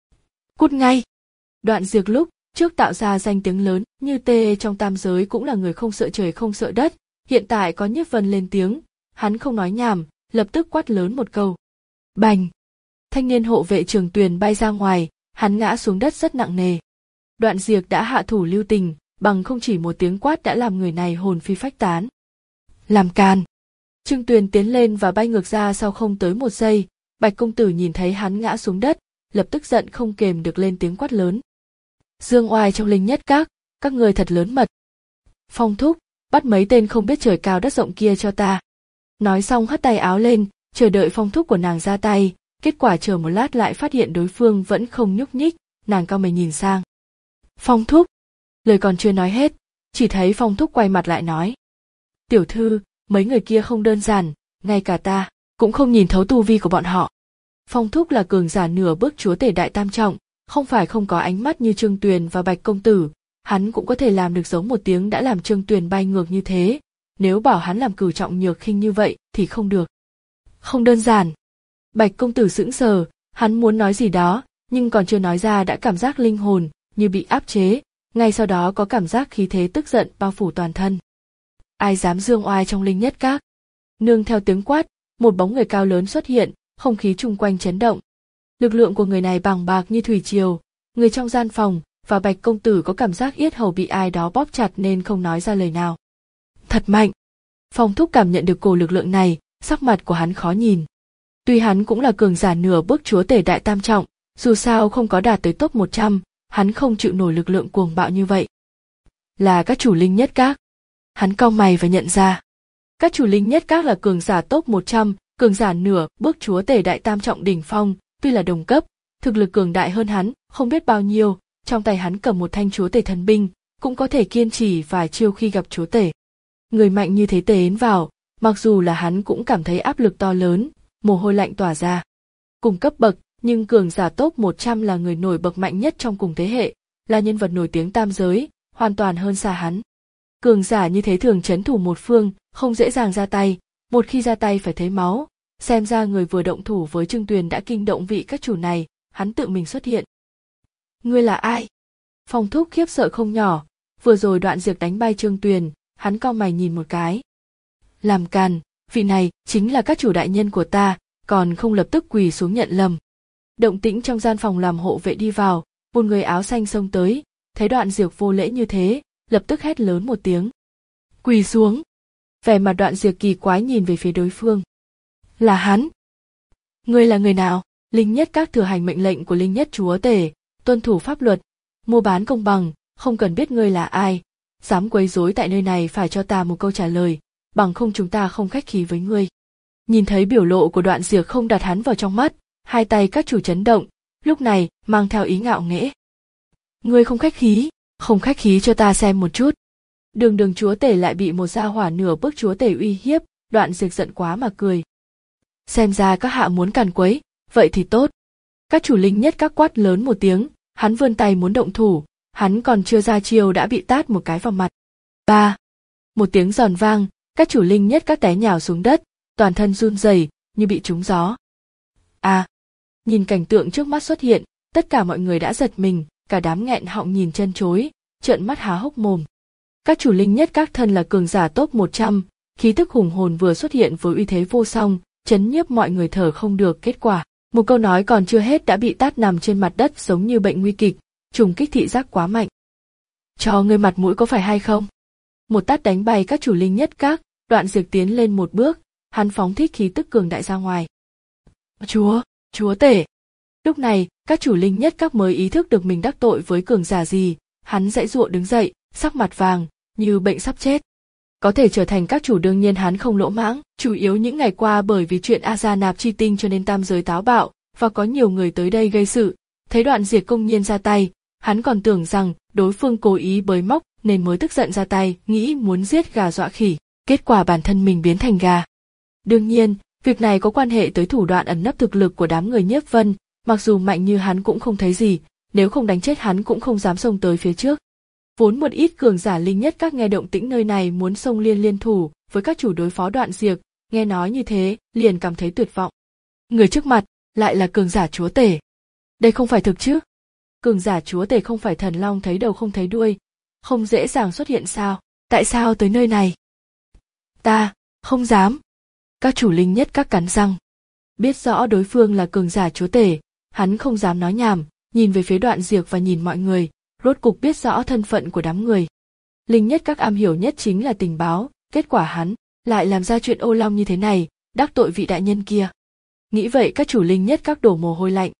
Cút ngay! Đoạn Diệp lúc trước tạo ra danh tiếng lớn như tê trong tam giới cũng là người không sợ trời không sợ đất, hiện tại có Nhiếp Vân lên tiếng, hắn không nói nhảm, lập tức quát lớn một câu. Bành! Thanh niên hộ vệ Trường Tuyền bay ra ngoài, hắn ngã xuống đất rất nặng nề. Đoạn Diệp đã hạ thủ lưu tình, bằng không chỉ một tiếng quát đã làm người này hồn phi phách tán. Làm càn! Trương Tuyền tiến lên và bay ngược ra sau không tới một giây, Bạch công tử nhìn thấy hắn ngã xuống đất, lập tức giận không kềm được lên tiếng quát lớn. Dương oai trong Linh Nhất Các, các người thật lớn mật. Phong thúc, bắt mấy tên không biết trời cao đất rộng kia cho ta. Nói xong hất tay áo lên, chờ đợi phong thúc của nàng ra tay, kết quả chờ một lát lại phát hiện đối phương vẫn không nhúc nhích, nàng cau mày nhìn sang. Phong thúc, lời còn chưa nói hết, chỉ thấy phong thúc quay mặt lại nói. Tiểu thư, mấy người kia không đơn giản, ngay cả ta, cũng không nhìn thấu tu vi của bọn họ. Phong thúc là cường giả nửa bước chúa tể đại tam trọng, không phải không có ánh mắt như Trương Tuyền và Bạch công tử, hắn cũng có thể làm được giống một tiếng đã làm Trương Tuyền bay ngược như thế, nếu bảo hắn làm cửu trọng nhược khinh như vậy thì không được. Không đơn giản. Bạch công tử sững sờ, hắn muốn nói gì đó, nhưng còn chưa nói ra đã cảm giác linh hồn như bị áp chế, ngay sau đó có cảm giác khí thế tức giận bao phủ toàn thân. Ai dám dương oai trong Linh Nhất Các? Nương theo tiếng quát, một bóng người cao lớn xuất hiện, không khí chung quanh chấn động. Lực lượng của người này bàng bạc như thủy triều, người trong gian phòng và Bạch công tử có cảm giác yết hầu bị ai đó bóp chặt nên không nói ra lời nào. Thật mạnh. Phong thúc cảm nhận được cổ lực lượng này, sắc mặt của hắn khó nhìn. Tuy hắn cũng là cường giả nửa bước chúa tể đại tam trọng, dù sao không có đạt tới top một trăm, hắn không chịu nổi lực lượng cuồng bạo như vậy. Là các chủ Linh Nhất Các. Hắn cau mày và nhận ra. Các chủ Linh Nhất Các là cường giả top một trăm, cường giả nửa bước chúa tể đại tam trọng đỉnh phong, tuy là đồng cấp, thực lực cường đại hơn hắn, không biết bao nhiêu, trong tay hắn cầm một thanh chúa tể thần binh, cũng có thể kiên trì vài chiêu khi gặp chúa tể. Người mạnh như thế tiến vào, mặc dù là hắn cũng cảm thấy áp lực to lớn, mồ hôi lạnh tỏa ra. Cùng cấp bậc, nhưng cường giả top một trăm là người nổi bậc mạnh nhất trong cùng thế hệ, là nhân vật nổi tiếng tam giới, hoàn toàn hơn xa hắn. Cường giả như thế thường trấn thủ một phương, không dễ dàng ra tay, một khi ra tay phải thấy máu, xem ra người vừa động thủ với Trương Tuyền đã kinh động vị các chủ này, hắn tự mình xuất hiện. Ngươi là ai? Phong thúc khiếp sợ không nhỏ, vừa rồi Đoạn Diệp đánh bay Trương Tuyền, hắn cau mày nhìn một cái. Làm càn, vị này chính là các chủ đại nhân của ta, còn không lập tức quỳ xuống nhận lầm. Động tĩnh trong gian phòng làm hộ vệ đi vào, một người áo xanh xông tới, thấy Đoạn Diệp vô lễ như thế, lập tức hét lớn một tiếng. Quỳ xuống. Vẻ mặt Đoạn Diệp kỳ quái nhìn về phía đối phương. Là hắn. Ngươi là người nào? Linh Nhất Các thừa hành mệnh lệnh của Linh Nhất chúa tể, tuân thủ pháp luật, mua bán công bằng, không cần biết ngươi là ai, dám quấy rối tại nơi này phải cho ta một câu trả lời, bằng không chúng ta không khách khí với ngươi. Nhìn thấy biểu lộ của Đoạn Diệp không đặt hắn vào trong mắt, hai tay các chủ chấn động, lúc này mang theo ý ngạo nghễ. Ngươi không khách khí, không khách khí cho ta xem một chút. Đường đường chúa tể lại bị một gia hỏa nửa bước chúa tể uy hiếp, Đoạn Diệp giận quá mà cười. Xem ra các hạ muốn càn quấy, vậy thì tốt. Các chủ Linh Nhất Các quát lớn một tiếng, hắn vươn tay muốn động thủ, hắn còn chưa ra chiêu đã bị tát một cái vào mặt. Ba. Một tiếng giòn vang, các chủ Linh Nhất Các té nhào xuống đất, toàn thân run rẩy như bị trúng gió. À. Nhìn cảnh tượng trước mắt xuất hiện, tất cả mọi người đã giật mình, cả đám nghẹn họng nhìn chân chối, trợn mắt há hốc mồm. Các chủ Linh Nhất Các thân là cường giả top một trăm, khí tức hùng hồn vừa xuất hiện với uy thế vô song, chấn nhiếp mọi người thở không được. Kết quả, một câu nói còn chưa hết đã bị tát nằm trên mặt đất giống như bệnh nguy kịch, trùng kích thị giác quá mạnh. Cho ngươi mặt mũi có phải hay không? Một tát đánh bay các chủ linh nhất các, Đoạn Diệp tiến lên một bước, hắn phóng thích khí tức cường đại ra ngoài. Chúa, chúa tể. Lúc này, các chủ linh nhất các mới ý thức được mình đắc tội với cường giả gì, hắn giãy giụa đứng dậy, sắc mặt vàng, như bệnh sắp chết. Có thể trở thành các chủ đương nhiên hắn không lỗ mãng, chủ yếu những ngày qua bởi vì chuyện A Gia nạp chi tinh cho nên tam giới táo bạo, và có nhiều người tới đây gây sự. Thấy Đoạn Diệp công nhiên ra tay, hắn còn tưởng rằng đối phương cố ý bới móc nên mới tức giận ra tay, nghĩ muốn giết gà dọa khỉ, kết quả bản thân mình biến thành gà. Đương nhiên, việc này có quan hệ tới thủ đoạn ẩn nấp thực lực của đám người Nhiếp Vân, mặc dù mạnh như hắn cũng không thấy gì, nếu không đánh chết hắn cũng không dám xông tới phía trước. Vốn một ít cường giả linh nhất các nghe động tĩnh nơi này muốn xông liên liên thủ với các chủ đối phó Đoạn Diệp, nghe nói như thế, liền cảm thấy tuyệt vọng. Người trước mặt lại là cường giả chúa tể. Đây không phải thực chứ? Cường giả chúa tể không phải thần long thấy đầu không thấy đuôi, không dễ dàng xuất hiện sao? Tại sao tới nơi này? Ta không dám. Các chủ linh nhất các cắn răng. Biết rõ đối phương là cường giả chúa tể, hắn không dám nói nhảm, nhìn về phía Đoạn Diệp và nhìn mọi người, rốt cục biết rõ thân phận của đám người. Linh nhất các am hiểu nhất chính là tình báo, kết quả hắn lại làm ra chuyện ô long như thế này, đắc tội vị đại nhân kia. Nghĩ vậy các chủ linh nhất các đổ mồ hôi lạnh.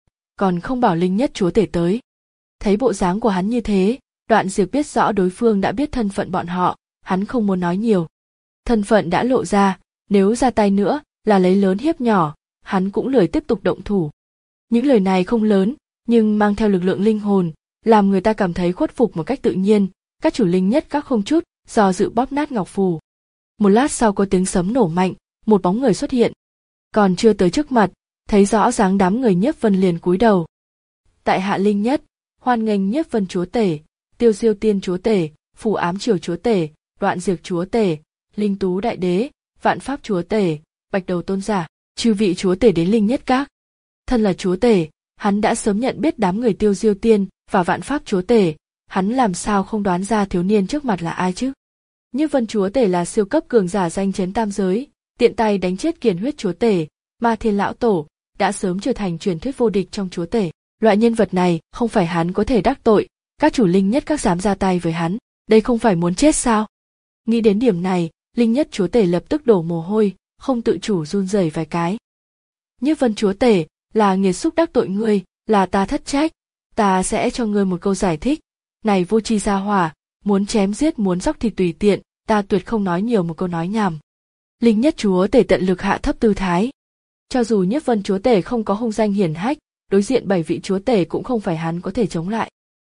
Còn không bảo linh nhất chúa tể tới. Thấy bộ dáng của hắn như thế, Đoạn Diệp biết rõ đối phương đã biết thân phận bọn họ, hắn không muốn nói nhiều. Thân phận đã lộ ra, nếu ra tay nữa là lấy lớn hiếp nhỏ, hắn cũng lười tiếp tục động thủ. Những lời này không lớn, nhưng mang theo lực lượng linh hồn, làm người ta cảm thấy khuất phục một cách tự nhiên. Các chủ linh nhất các không chút do dự bóp nát ngọc phù. Một lát sau có tiếng sấm nổ mạnh, một bóng người xuất hiện. Còn chưa tới trước mặt, thấy rõ dáng đám người Nhiếp Vân liền cúi đầu. Tại hạ linh nhất, hoan nghênh Nhiếp Vân chúa tể, Tiêu Diêu tiên chúa tể, Phù Ám triều chúa tể, Đoạn Diệp chúa tể, Linh Tú đại đế, Vạn Pháp chúa tể, Bạch Đầu tôn giả, chư vị chúa tể đến linh nhất các. Thân là chúa tể, hắn đã sớm nhận biết đám người Tiêu Diêu tiên và Vạn Pháp chúa tể, hắn làm sao không đoán ra thiếu niên trước mặt là ai chứ? Nhiếp Vân chúa tể là siêu cấp cường giả danh chấn tam giới, tiện tay đánh chết Kiền Huyết chúa tể, Ma Thiên lão tổ, đã sớm trở thành truyền thuyết vô địch trong chúa tể. Loại nhân vật này không phải hắn có thể đắc tội, các chủ linh nhất các dám ra tay với hắn, đây không phải muốn chết sao? Nghĩ đến điểm này, linh nhất chúa tể lập tức đổ mồ hôi, không tự chủ run rẩy vài cái. Nhiếp Vân chúa tể, là nghiệt xúc đắc tội ngươi, là ta thất trách, ta sẽ cho ngươi một câu giải thích. Này vô tri gia hỏa, muốn chém giết muốn dóc thì tùy tiện, ta tuyệt không nói nhiều một câu nói nhảm. Linh nhất chúa tể tận lực hạ thấp tư thái. Cho dù Nhiếp Vân chúa tể không có hung danh hiển hách, đối diện bảy vị chúa tể cũng không phải hắn có thể chống lại.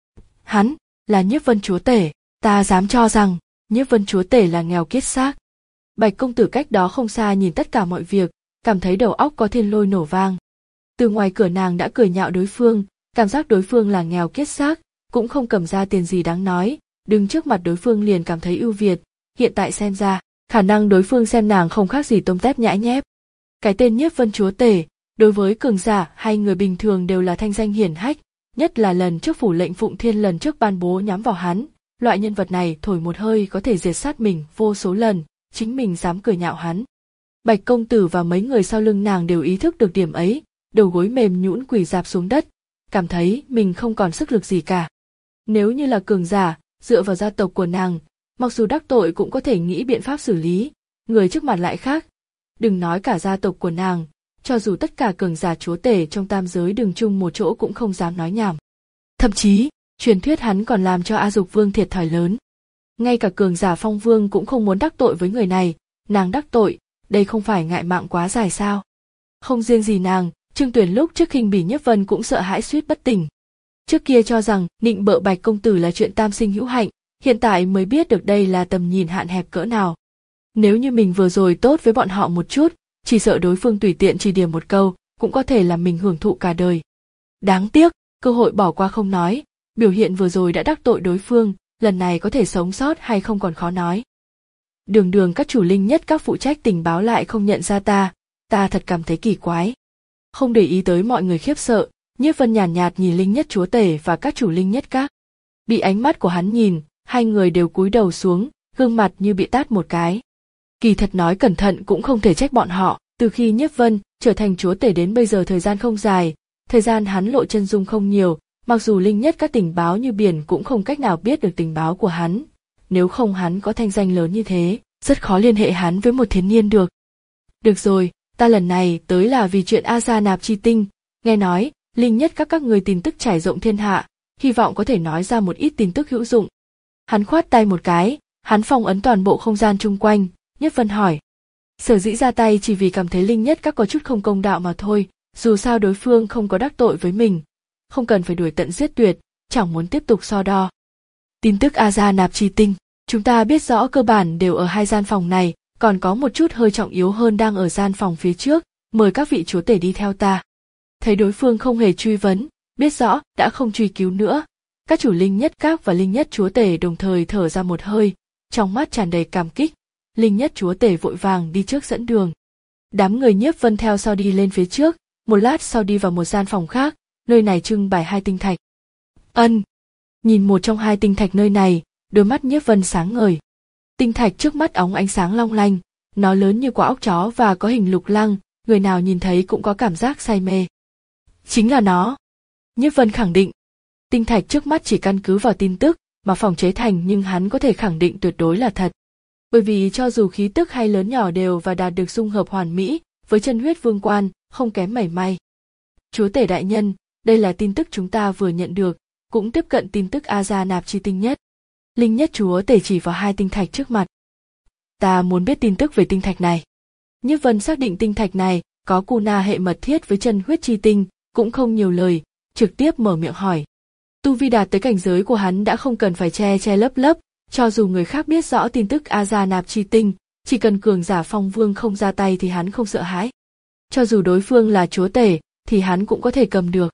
Hắn là Nhiếp Vân chúa tể, ta dám cho rằng Nhiếp Vân chúa tể là nghèo kiết xác. Bạch công tử cách đó không xa nhìn tất cả mọi việc, cảm thấy đầu óc có thiên lôi nổ vang. Từ ngoài cửa nàng đã cười nhạo đối phương, cảm giác đối phương là nghèo kiết xác, cũng không cầm ra tiền gì đáng nói, đứng trước mặt đối phương liền cảm thấy ưu việt, hiện tại xem ra, khả năng đối phương xem nàng không khác gì tôm tép nhãi nhép. Cái tên Nhiếp Vân chúa tể, đối với cường giả hay người bình thường đều là thanh danh hiển hách, nhất là lần trước phủ lệnh Phụng Thiên lần trước ban bố nhắm vào hắn, loại nhân vật này thổi một hơi có thể diệt sát mình vô số lần, chính mình dám cười nhạo hắn. Bạch công tử và mấy người sau lưng nàng đều ý thức được điểm ấy, đầu gối mềm nhũn quỳ rạp xuống đất, cảm thấy mình không còn sức lực gì cả. Nếu như là cường giả, dựa vào gia tộc của nàng, mặc dù đắc tội cũng có thể nghĩ biện pháp xử lý, người trước mặt lại khác. Đừng nói cả gia tộc của nàng, cho dù tất cả cường giả chúa tể trong tam giới đường chung một chỗ cũng không dám nói nhảm. Thậm chí, truyền thuyết hắn còn làm cho A Dục Vương thiệt thòi lớn. Ngay cả cường giả Phong Vương cũng không muốn đắc tội với người này, nàng đắc tội, đây không phải ngại mạng quá dài sao? Không riêng gì nàng, Trương Tuyển lúc trước khinh bỉ Nhiếp Vân cũng sợ hãi suýt bất tỉnh. Trước kia cho rằng nịnh bợ Bạch công tử là chuyện tam sinh hữu hạnh, hiện tại mới biết được đây là tầm nhìn hạn hẹp cỡ nào. Nếu như mình vừa rồi tốt với bọn họ một chút, chỉ sợ đối phương tùy tiện chỉ điểm một câu, cũng có thể làm mình hưởng thụ cả đời. Đáng tiếc, cơ hội bỏ qua không nói, biểu hiện vừa rồi đã đắc tội đối phương, lần này có thể sống sót hay không còn khó nói. Đường đường các chủ linh nhất các phụ trách tình báo lại không nhận ra ta, ta thật cảm thấy kỳ quái. Không để ý tới mọi người khiếp sợ, Nhiếp Vân nhàn nhạt, nhạt nhìn linh nhất chúa tể và các chủ linh nhất các. Bị ánh mắt của hắn nhìn, hai người đều cúi đầu xuống, gương mặt như bị tát một cái. Kỳ thật nói cẩn thận cũng không thể trách bọn họ, Từ khi Nhiếp Vân trở thành chúa tể đến bây giờ thời gian không dài, thời gian hắn lộ chân dung không nhiều, mặc dù linh nhất các tình báo như biển cũng không cách nào biết được tình báo của hắn. Nếu không hắn có thanh danh lớn như thế, rất khó liên hệ hắn với một thiếu niên được. Được rồi, ta lần này tới là vì chuyện A Gia Nạp Chi Tinh, nghe nói, linh nhất các các người tin tức trải rộng thiên hạ, hy vọng có thể nói ra một ít tin tức hữu dụng. Hắn khoát tay một cái, hắn phong ấn toàn bộ không gian chung quanh, Nhiếp Vân hỏi. Sở dĩ ra tay chỉ vì cảm thấy linh nhất các có chút không công đạo mà thôi, dù sao đối phương không có đắc tội với mình, không cần phải đuổi tận giết tuyệt, chẳng muốn tiếp tục so đo. Tin tức A Gia Nạp Chi Tinh, chúng ta biết rõ cơ bản đều ở hai gian phòng này, còn có một chút hơi trọng yếu hơn đang ở gian phòng phía trước, mời các vị chúa tể đi theo ta. Thấy đối phương không hề truy vấn, biết rõ đã không truy cứu nữa, các chủ linh nhất các và linh nhất chúa tể đồng thời thở ra một hơi, trong mắt tràn đầy cảm kích. Linh nhất chúa tể vội vàng đi trước dẫn đường. Đám người Nhiếp Vân theo sau đi lên phía trước, một lát sau đi vào một gian phòng khác, nơi này trưng bày hai tinh thạch. Ân, nhìn một trong hai tinh thạch nơi này, đôi mắt Nhiếp Vân sáng ngời. Tinh thạch trước mắt óng ánh sáng long lanh, nó lớn như quả óc chó và có hình lục lăng, người nào nhìn thấy cũng có cảm giác say mê. Chính là nó. Nhiếp Vân khẳng định. Tinh thạch trước mắt chỉ căn cứ vào tin tức mà phòng chế thành, nhưng hắn có thể khẳng định tuyệt đối là thật. Bởi vì cho dù khí tức hay lớn nhỏ đều và đạt được dung hợp hoàn mỹ với chân huyết vương quan, không kém mảy may. Chúa tể đại nhân, đây là tin tức chúng ta vừa nhận được, cũng tiếp cận tin tức A Gia Nạp Chi Tinh nhất. Linh nhất chúa tể chỉ vào hai tinh thạch trước mặt. Ta muốn biết tin tức về tinh thạch này. Nhiếp Vân xác định tinh thạch này có cu na hệ mật thiết với chân huyết chi tinh, cũng không nhiều lời, trực tiếp mở miệng hỏi. Tu vi đạt tới cảnh giới của hắn đã không cần phải che che lấp lấp, cho dù người khác biết rõ tin tức A Gia Nạp Chi Tinh, chỉ cần cường giả phong vương không ra tay thì hắn không sợ hãi. Cho dù đối phương là chúa tể, thì hắn cũng có thể cầm được.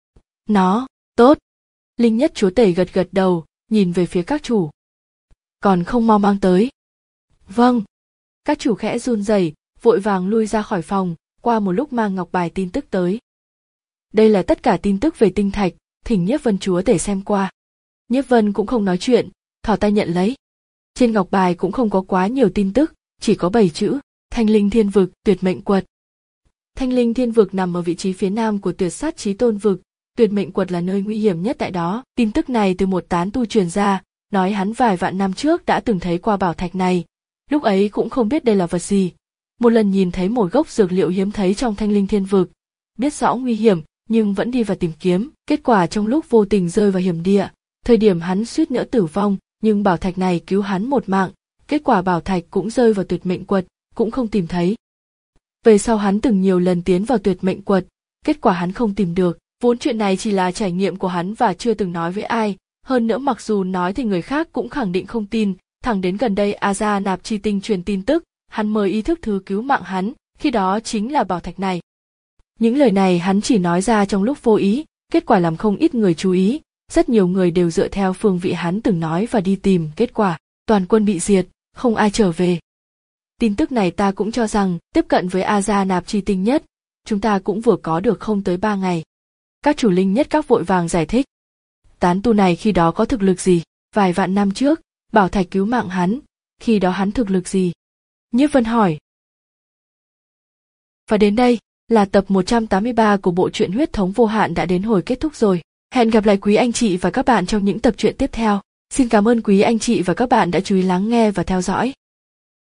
Nó, tốt. Linh nhất chúa tể gật gật đầu, nhìn về phía các chủ. Còn không mau mang tới. Vâng. Các chủ khẽ run rẩy, vội vàng lui ra khỏi phòng, qua một lúc mang ngọc bài tin tức tới. Đây là tất cả tin tức về tinh thạch, thỉnh Nhiếp Vân chúa tể xem qua. Nhiếp Vân cũng không nói chuyện, thò tay nhận lấy. Trên ngọc bài cũng không có quá nhiều tin tức, chỉ có bảy chữ: Thanh Linh Thiên Vực, Tuyệt Mệnh Quật. Thanh Linh Thiên Vực nằm ở vị trí phía nam của Tuyệt Sát Chí Tôn Vực, Tuyệt Mệnh Quật là nơi nguy hiểm nhất tại đó. Tin tức này từ một tán tu truyền ra, nói hắn vài vạn năm trước đã từng thấy qua bảo thạch này, lúc ấy cũng không biết đây là vật gì. Một lần nhìn thấy một gốc dược liệu hiếm thấy trong Thanh Linh Thiên Vực, biết rõ nguy hiểm nhưng vẫn đi vào tìm kiếm, kết quả trong lúc vô tình rơi vào hiểm địa, thời điểm hắn suýt nữa tử vong, nhưng bảo thạch này cứu hắn một mạng, kết quả bảo thạch cũng rơi vào Tuyệt Mệnh Quật, cũng không tìm thấy. Về sau hắn từng nhiều lần tiến vào Tuyệt Mệnh Quật, kết quả hắn không tìm được, vốn chuyện này chỉ là trải nghiệm của hắn và chưa từng nói với ai, hơn nữa mặc dù nói thì người khác cũng khẳng định không tin, thẳng đến gần đây A Gia Nạp Chi Tinh truyền tin tức, hắn mới ý thức thứ cứu mạng hắn, khi đó chính là bảo thạch này. Những lời này hắn chỉ nói ra trong lúc vô ý, kết quả làm không ít người chú ý, rất nhiều người đều dựa theo phương vị hắn từng nói và đi tìm, kết quả toàn quân bị diệt, không ai trở về. Tin tức này ta cũng cho rằng tiếp cận với A Gia Nạp Chi Tinh nhất, chúng ta cũng vừa có được không tới ba ngày. Các chủ linh nhất các vội vàng giải thích. Tán tu này khi đó có thực lực gì? Vài vạn năm trước, bảo thạch cứu mạng hắn, khi đó hắn thực lực gì? Nhiếp Vân hỏi. Và đến đây là tập một trăm tám mươi ba của bộ truyện Huyết Thống Vô Hạn đã đến hồi kết thúc rồi. Hẹn gặp lại quý anh chị và các bạn trong những tập truyện tiếp theo. Xin cảm ơn quý anh chị và các bạn đã chú ý lắng nghe và theo dõi.